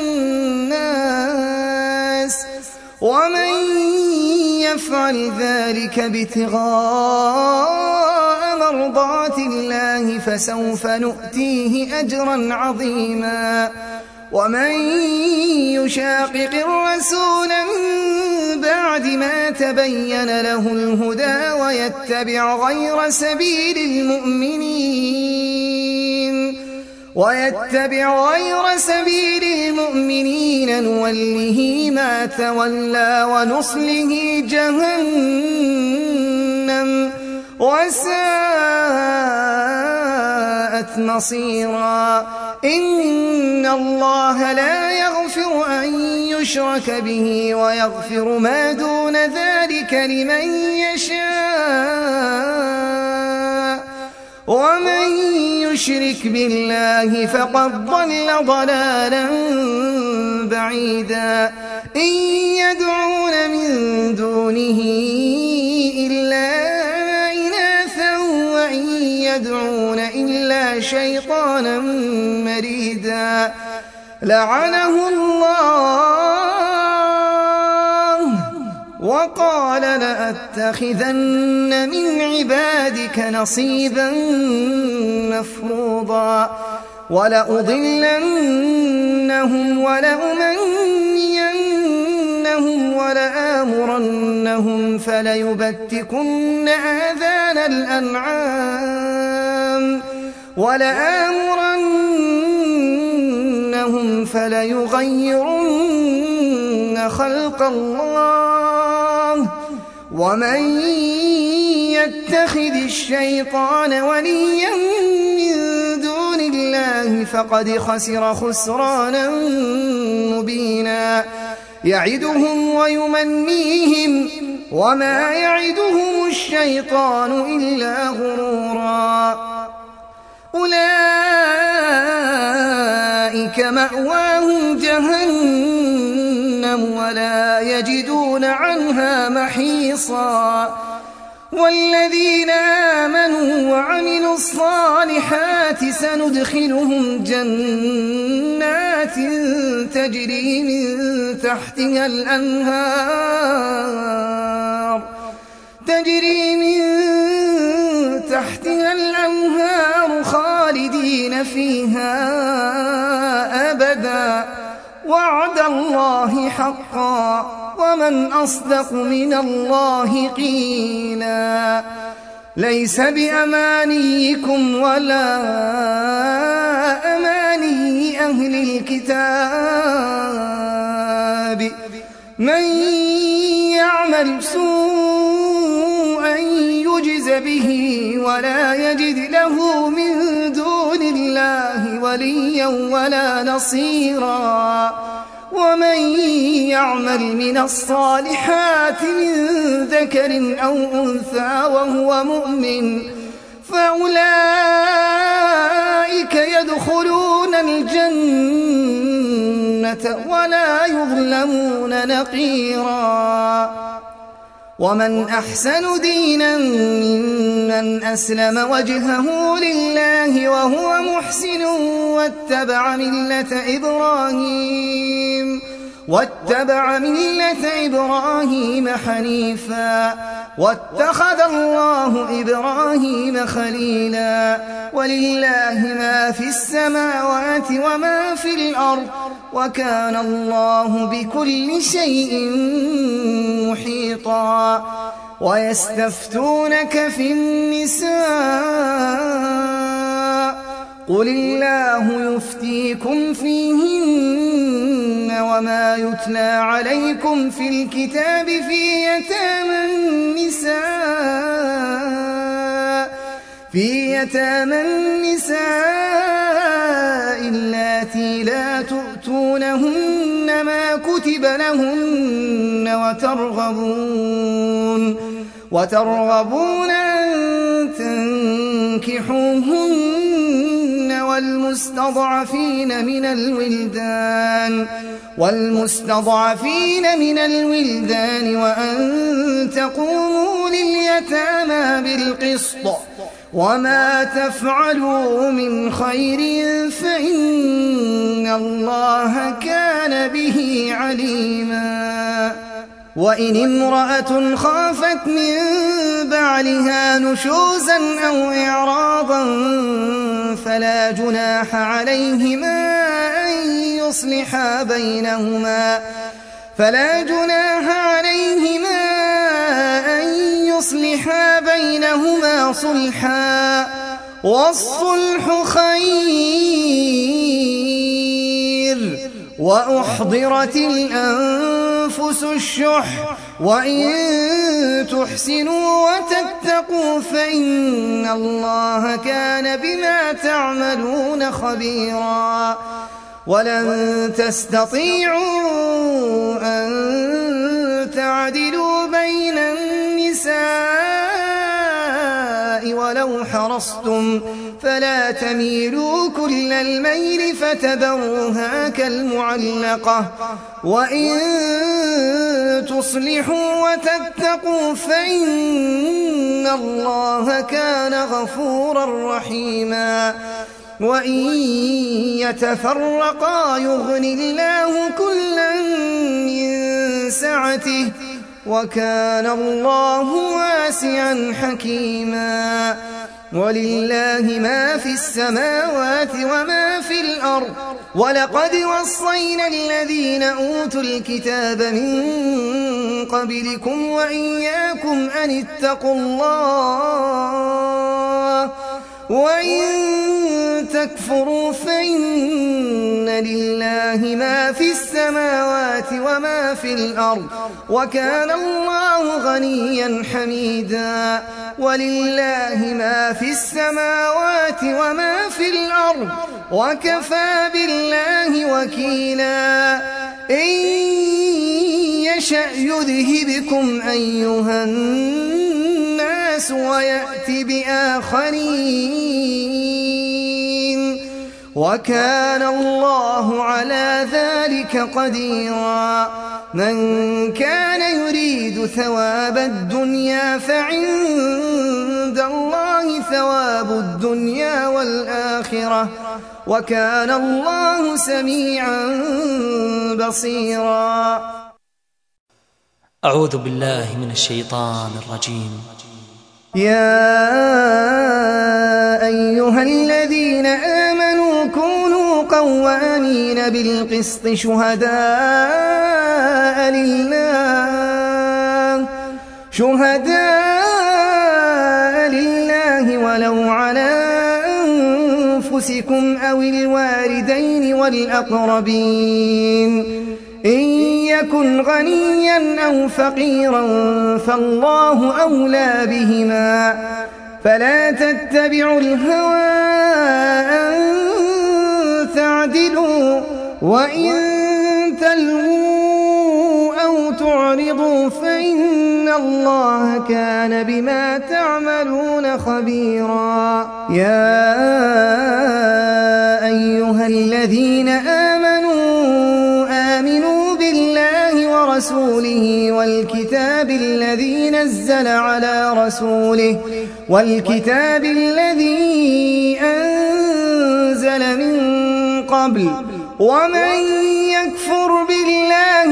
الناس ومن يفعل ذلك ابتغاء مرضات الله فسوف نؤتيه أجرا عظيما. ومن يشاقق الرسول من بعد ما تبين له الهدى ويتبع غير سبيل المؤمنين ويتبع غير سبيل المؤمنين نوله ما تولى ونصله جهنم وساءت مصيرا. إن الله لا يغفر أن يشرك به ويغفر ما دون ذلك لمن يشاء ومن يشرك بالله فقد ضل ضلالا بعيدا. إن يدعون من دونه إلا إناثا وإن يدعون إلا شيطانا مريدا. لعنه الله وقال لأتخذن من عبادك نصيبا مفروضا. ولأضلنهم ولأمنينهم ولآمرنهم فليبتكن آذان الأنعام ولآمرنهم فليغيرن خلق الله. ومن يتخذ الشيطان وليا من دون الله فقد خسر خسرانا مبينا. يعدهم ويمنيهم وما يعدهم الشيطان إلا غرورا. أولئك مأواهم جهنم ولا يجدون عنها محيصا. والذين آمنوا وعملوا الصالحات سندخلهم جنات تجري من تحتها الأنهار تجري من تحتها الأنهار خالدين فيها أبدا. وعد الله حقا ومن أصدق من الله قيلا. ليس بأمانيكم ولا أماني أهل الكتاب من يعمل سوءا يجز به ولا يجد له من دون الله وليا ولا نصيرا. ومن يعمل من الصالحات من ذكر أو أنثى وهو مؤمن فأولئك يدخلون الجنة ولا يظلمون نقيرا. ومن أحسن دينا ممن أسلم وجهه لله وهو محسن واتبع ملة إبراهيم واتبع ملة إبراهيم حنيفا واتخذ الله إبراهيم خليلا ولله ما في السماوات وما في الأرض وكان الله بكل شيء محيطا ويستفتونك في النساء قل الله يفتيكم فيهن وما يتلى عليكم في الكتاب في يتامى النساء في يتامى النساء اللاتي لا تؤتونهن ما كتب لهن وترغبون وترغبون أن تنكحوهن والمستضعفين من الولدان والمستضعفين من الولدان وأن تقوموا لليتامى بالقسط وما تفعلوا من خير فإن الله كان به عليما وإن امرأة خافت من بعلها نشوزا أو إعراضا فلا جناح عليهما أن يصلحا بينهما فلا جناح عليهما أن يصلحا بينهما صلحا والصلح خير وأحضرت الأنفس الشح وإن تحسنوا وتتقوا فإن الله كان بما تعملون خبيرا ولن تستطيعوا أن تعدلوا بين النساء ولو حرصتم فلا تميلوا كل الميل فتذروها كالمعلقة وإن تصلحوا وتتقوا فإن الله كان غفورا رحيما وإن يتفرقا يغن الله كلا من سعته وكان الله واسعا حكيما ولله ما في السماوات وما في الأرض ولقد وصينا الذين أوتوا الكتاب من قبلكم وإياكم أن اتقوا الله وإن تكفروا فإن لله ما في السماوات وما في الأرض وكان الله غنيا حميدا ولله ما في السماوات وما في الأرض وكفى بالله وكيلا إن يشأ يذهبكم أيها الناس ويأتي بآخرين وكان الله على ذلك قديرا من كان يريد ثواب الدنيا فعند الله ثواب الدنيا والآخرة وكان الله سميعا بصيرا. أعوذ بالله من الشيطان الرجيم. يا أيها الذين آمنوا كونوا قوامين بالقسط شهداء لله شهداء لله ولو على أنفسكم أو الوالدين والأقربين إن يكن غنيا أو فقيرا فالله أولى بهما فلا تتبعوا الهوى أن تعدلوا وإن تلووا أو تعرضوا فإن الله كان بما تعملون خبيرا. يا أيها الذين آمنوا آمنوا بالله ورسوله والكتاب الذي نزل على رسوله والكتاب الذي أنزل من قبل ومن يكفر بالله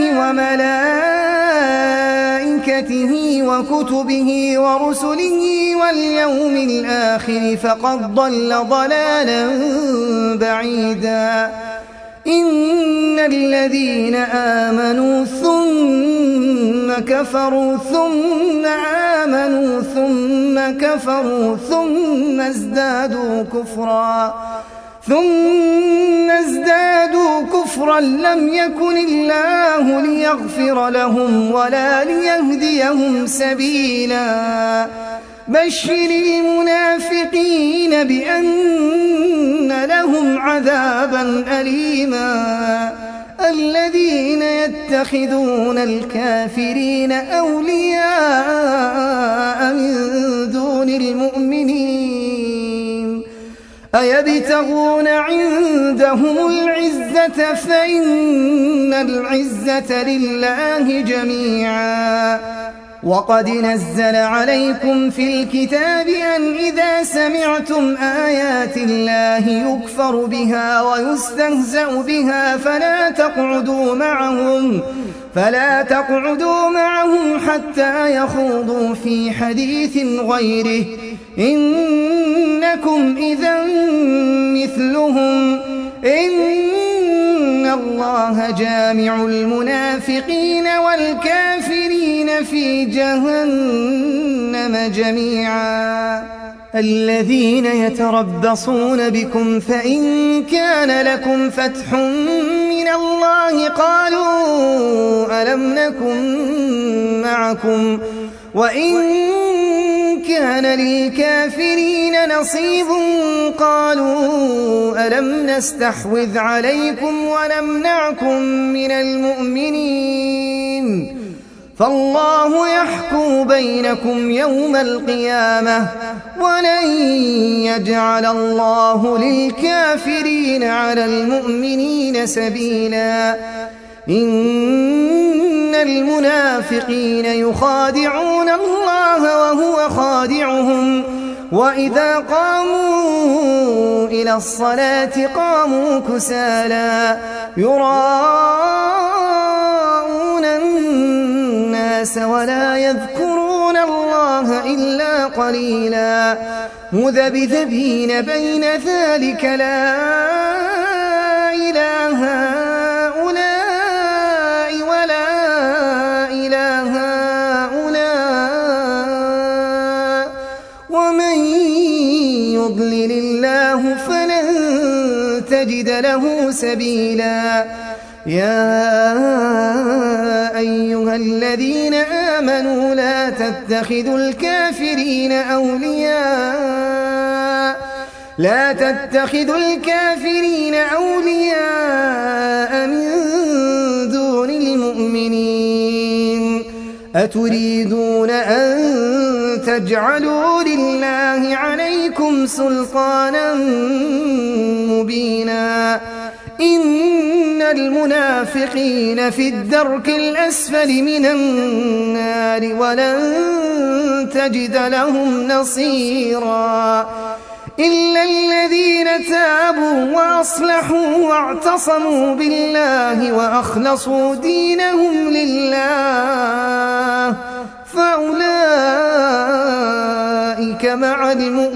وملائكته وكتبه ورسله واليوم الآخر فقد ضل ضلالا بعيدا إن الذين آمنوا ثم كفروا ثم آمنوا ثم كفروا ثم ازدادوا كفرا ثم ازدادوا كفرا لم يكن الله ليغفر لهم ولا ليهديهم سبيلا بشر المنافقين بأن لهم عذابا أليما الذين يتخذون الكافرين أولياء من دون المؤمنين أيبتغون عندهم العزة فإن العزة لله جميعا وقد نزل عليكم في الكتاب أن إذا سمعتم آيات الله يكفر بها ويستهزأ بها فلا تقعدوا معهم فلا تقعدوا معهم حتى يخوضوا في حديث غيره إنكم إذا مثلهم إن الله جامع المنافقين والكافرين في جهنم جميعا الذين يتربصون بكم فإن كان لكم فتح من الله قالوا ألم نكن معكم وإن كان للكافرين نصيب قالوا ألم نستحوذ عليكم ونمنعكم من المؤمنين فالله يحكم بينكم يوم القيامة ولن يجعل الله للكافرين على المؤمنين سبيلا إن المنافقين يخادعون الله وهو خادعهم وإذا قاموا إلى الصلاة قاموا كسالى يراءون الناس ولا يذكرون الله إلا قليلا مذبذبين بين ذلك لا إله هؤلاء ولا إله هؤلاء ومن يضلل الله فلن تجد له سبيلا يا أيها الذين آمنوا لا تتخذوا الكافرين أولياء لا تتخذوا الكافرين أولياء من دون المؤمنين أتريدون أن تجعلوا لله عليكم سلطانا مبينا إن المنافقين في الدرك الأسفل من النار ولن تجد لهم نصيرا إلا الذين تابوا وأصلحوا واعتصموا بالله وأخلصوا دينهم لله فأولئك مع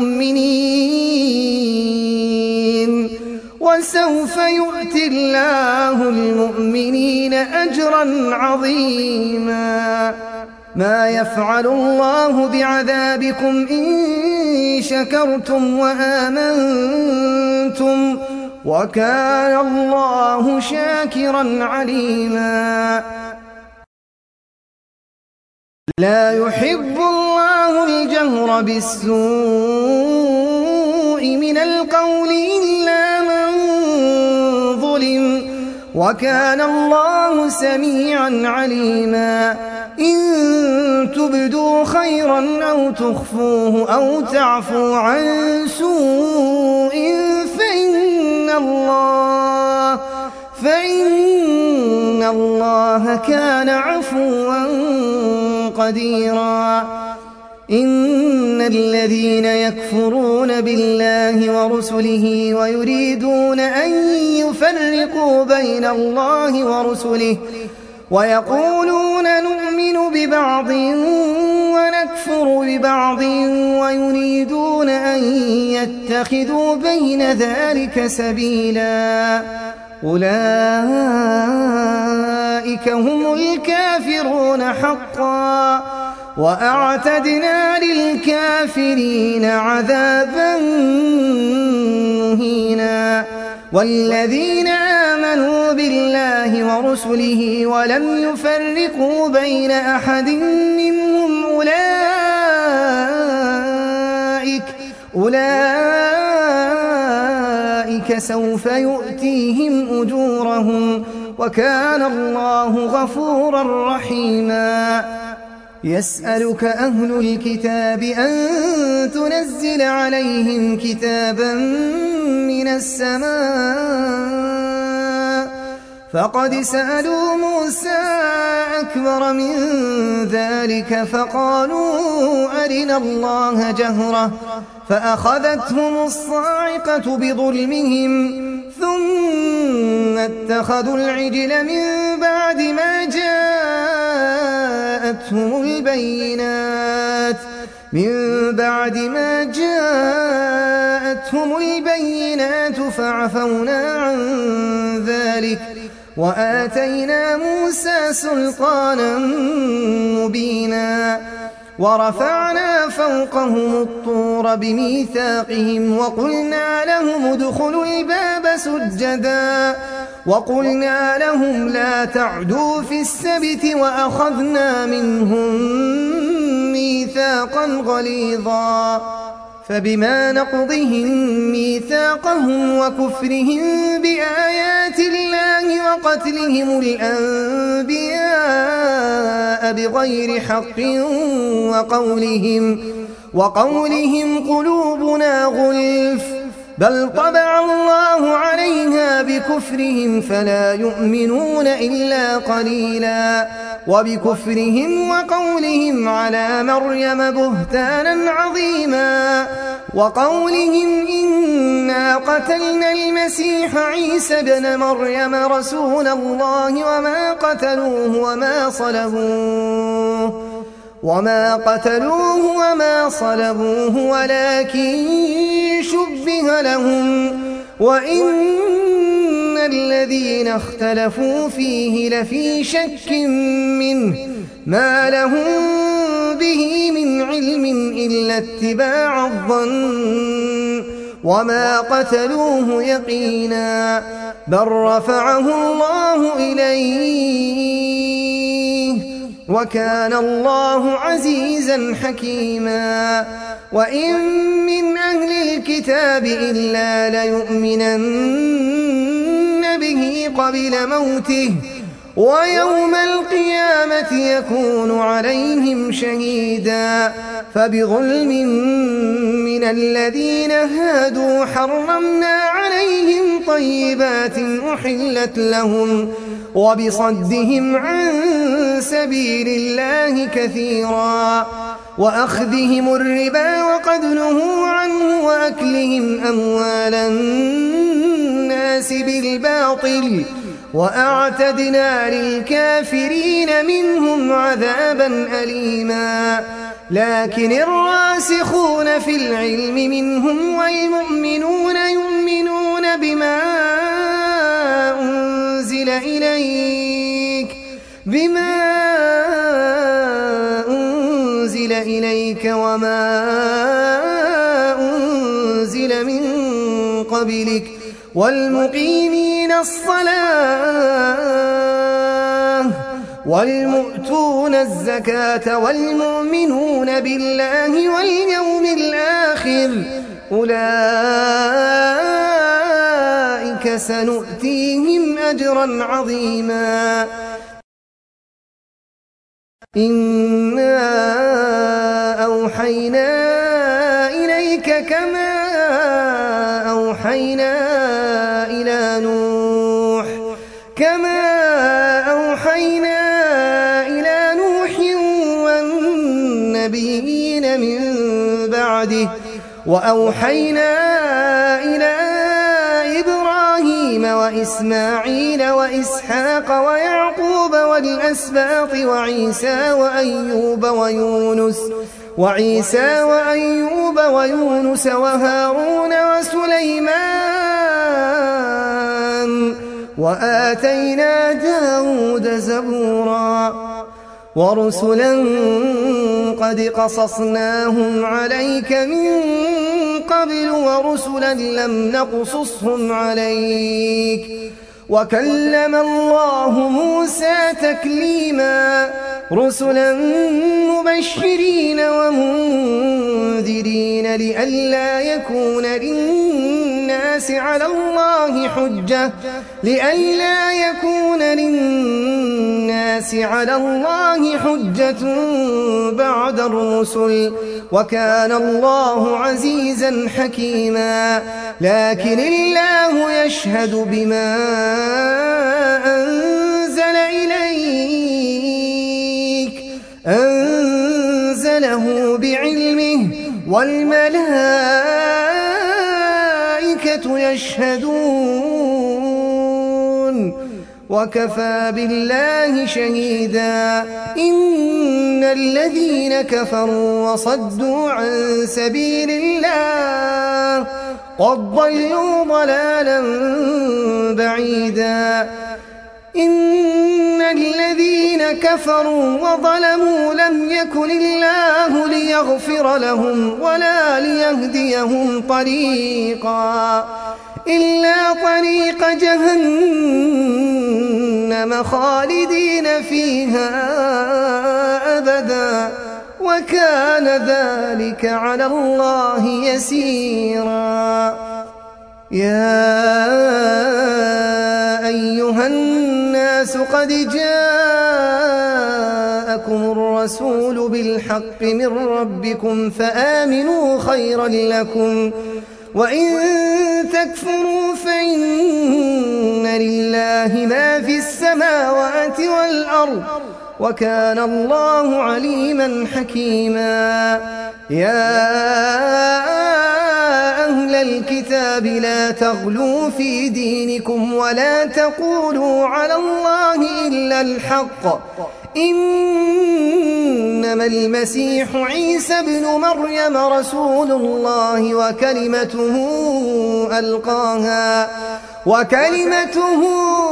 المؤمنين وسوف يؤتي الله المؤمنين أجرا عظيما ما يفعل الله بعذابكم إن شكرتم وآمنتم وكان الله شاكرا عليما لا يحب الله الجهر بالسوء من القول إلا من ظلم وكان الله سميعا عليما إن تبدوا خيرا أو تخفوه أو تعفو عن سوء فإن الله فإن الله كان عفوا قديرا إن الذين يكفرون بالله ورسله ويريدون أن يفرقوا بين الله ورسله ويقولون نؤمن ببعض ونكفر ببعض ويريدون أن يتخذوا بين ذلك سبيلا أولئك هم الكافرون حقا وأعتدنا للكافرين عذابا مهينا والذين آمنوا بالله ورسله ولم يفرقوا بين أحد منهم أولئك أولئك سوف يؤتيهم أجورهم وكان الله غفورا رحيما يسألك أهل الكتاب أن تنزل عليهم كتابا من السماء فقد سألوا موسى أكبر من ذلك فقالوا أرنا الله جهرة فأخذتهم الصاعقة بظلمهم ثم اتخذوا العجل من بعد ما جاءتهم البينات من بعد ما جاءتهم البينات فعفونا عن ذلك وآتينا موسى سلطانا مبينا ورفعنا فوقهم الطور بميثاقهم وقلنا لهم ادخلوا الباب سجدا وقلنا لهم لا تعدوا في السبت وأخذنا منهم ميثاقا غليظا فبما نقضهم ميثاقهم وكفرهم بآيات الله وقتلهم الأنبياء بغير حق وقولهم, وقولهم قلوبنا غلف بل طبع الله عليها بكفرهم فلا يؤمنون إلا قليلا وبكفرهم وقولهم على مريم بهتانا عظيما وقولهم إنا قتلنا المسيح عيسى بن مريم رسول الله وما قتلوه وما صلبوه وما قتلوه وما صلبوه ولكن شبه لهم وإن الذين اختلفوا فيه لفي شك منه ما لهم به من علم إلا اتباع الظن وما قتلوه يقينا بل رفعه الله إليه وكان الله عزيزا حكيما وإن من أهل الكتاب إلا ليؤمنن به قبل موته ويوم القيامة يكون عليهم شهيدا فبظلم من الذين هادوا حرمنا عليهم طيبات أحلت لهم وبصدهم عن سبيل الله كثيرا وأخذهم الربا وقد نهوا عنه وأكلهم أموال الناس بالباطل وأعتدنا للكافرين منهم عذابا أليما لكن الراسخون في العلم منهم والمؤمنون يؤمنون بما أنزل إليك بما أنزل إليك وما أنزل من قبلك والمقيمين الصلاة والمؤتون الزكاة والمؤمنون بالله واليوم الآخر أولئك سنؤتيهم أجرا عظيما إنا أوحينا إليك كما أوحينا إلى نوح كما أوحينا إلى نوح والنبيين من من بعده وأوحينا إلى إبراهيم وإسماعيل وإسحاق ويعقوب والأسباط وعيسى وأيوب ويونس وعيسى وأيوب ويونس وهارون وسليمان وآتينا داود زبورا ورسلا قد قصصناهم عليك من قبل ورسلا لم نقصصهم عليك وكلم الله موسى تكليما رسلا مبشرين ومنذرين لئلا يكون للناس على الله حجة لئلا يكون للناس على الله حجة بعد الرسل وكان الله عزيزا حكيما لكن الله يشهد بما أنزل إليك أنزله بعلمه والملائكة يشهدون وكفى بالله شهيدا إن الذين كفروا وصدوا عن سبيل الله قد ضلوا ضلالا بعيدا إن الذين كفروا وظلموا لم يكن الله ليغفر لهم ولا ليهديهم طريقا إلا طريق جهنم خالدين فيها أبدا وكان ذلك على الله يسيرا يا أيها الناس قد جاءكم الرسول بالحق من ربكم فآمنوا خيرا لكم وإن تكفروا فإن لله ما في السماوات والأرض وكان الله عليما حكيما يا أهل الكتاب لا تغلوا في دينكم ولا تقولوا على الله إلا الحق إنما المسيح عيسى ابن مريم رسول الله وكلمته ألقاها وكلمته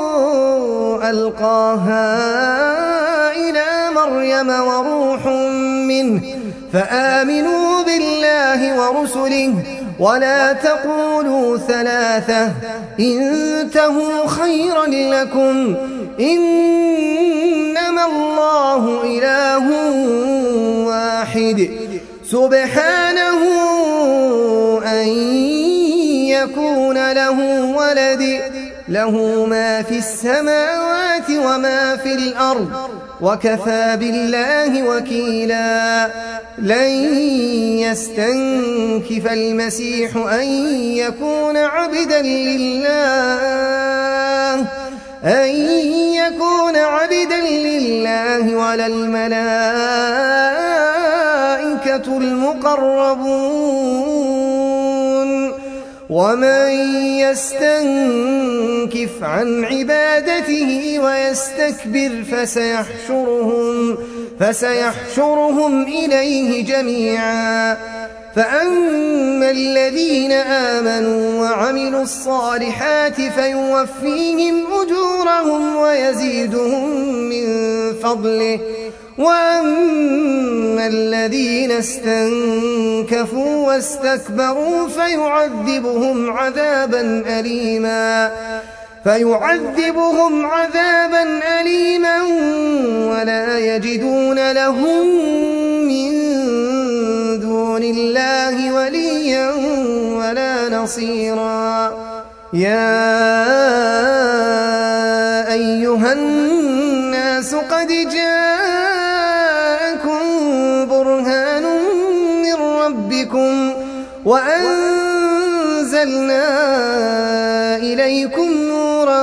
ألقاها إلى مريم وروح منه فآمنوا بالله ورسله ولا تقولوا ثلاثة انتهوا خيرا لكم إنما الله إله واحد سبحانه أن يكون له ولد له ما في السماوات وما في الأرض وكفى بالله وكيلا لن يستنكف المسيح أن يكون عبدا لله أن يكون عبدا لله ولا الملائكة المقربون ومن يستنكف عن عبادته ويستكبر فسيحشرهم فسيحشرهم إليه جميعا فأما الذين آمنوا وعملوا الصالحات فيوفيهم أجورهم ويزيدهم من فضله وأما الذين استنكفوا واستكبروا فيعذبهم عذابا أليما فيعذبهم عذابا أليما ولا يجدون لهم من دون الله وليا ولا نصيرا يا أيها الناس قد جاءكم برهان من ربكم وأنزلنا إليكم نورا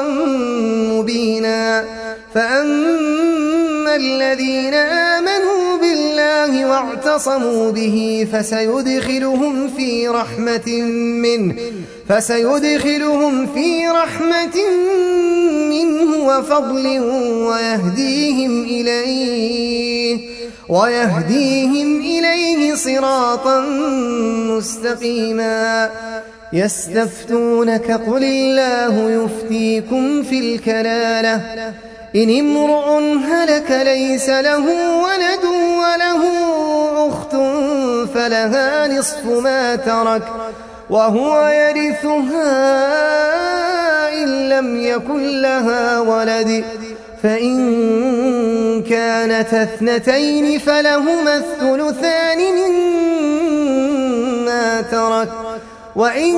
مبينا فأما الذين آمنوا بالله الله واعتصموا به فسيدخلهم في رحمة منه فسيدخلهم في رحمة منه وفضل ويهديهم إليه ويهديهم إليه صراطا مستقيما. يستفتونك قل الله يفتيكم في الكلالة إن امرؤ هلك ليس له ولد وله أخت فلها نصف ما ترك وهو يرثها إن لم يكن لها ولد فإن كانت اثنتين فلهما الثلثان مما ترك وإن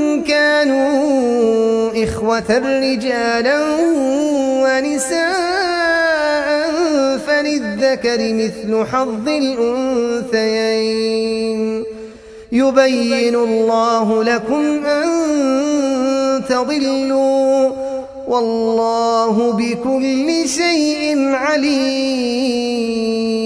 كانوا إخوة رجالا ونساء فللذكر مثل حظ الأنثيين. يبين الله لكم أن تضلوا والله بكل شيء عليم.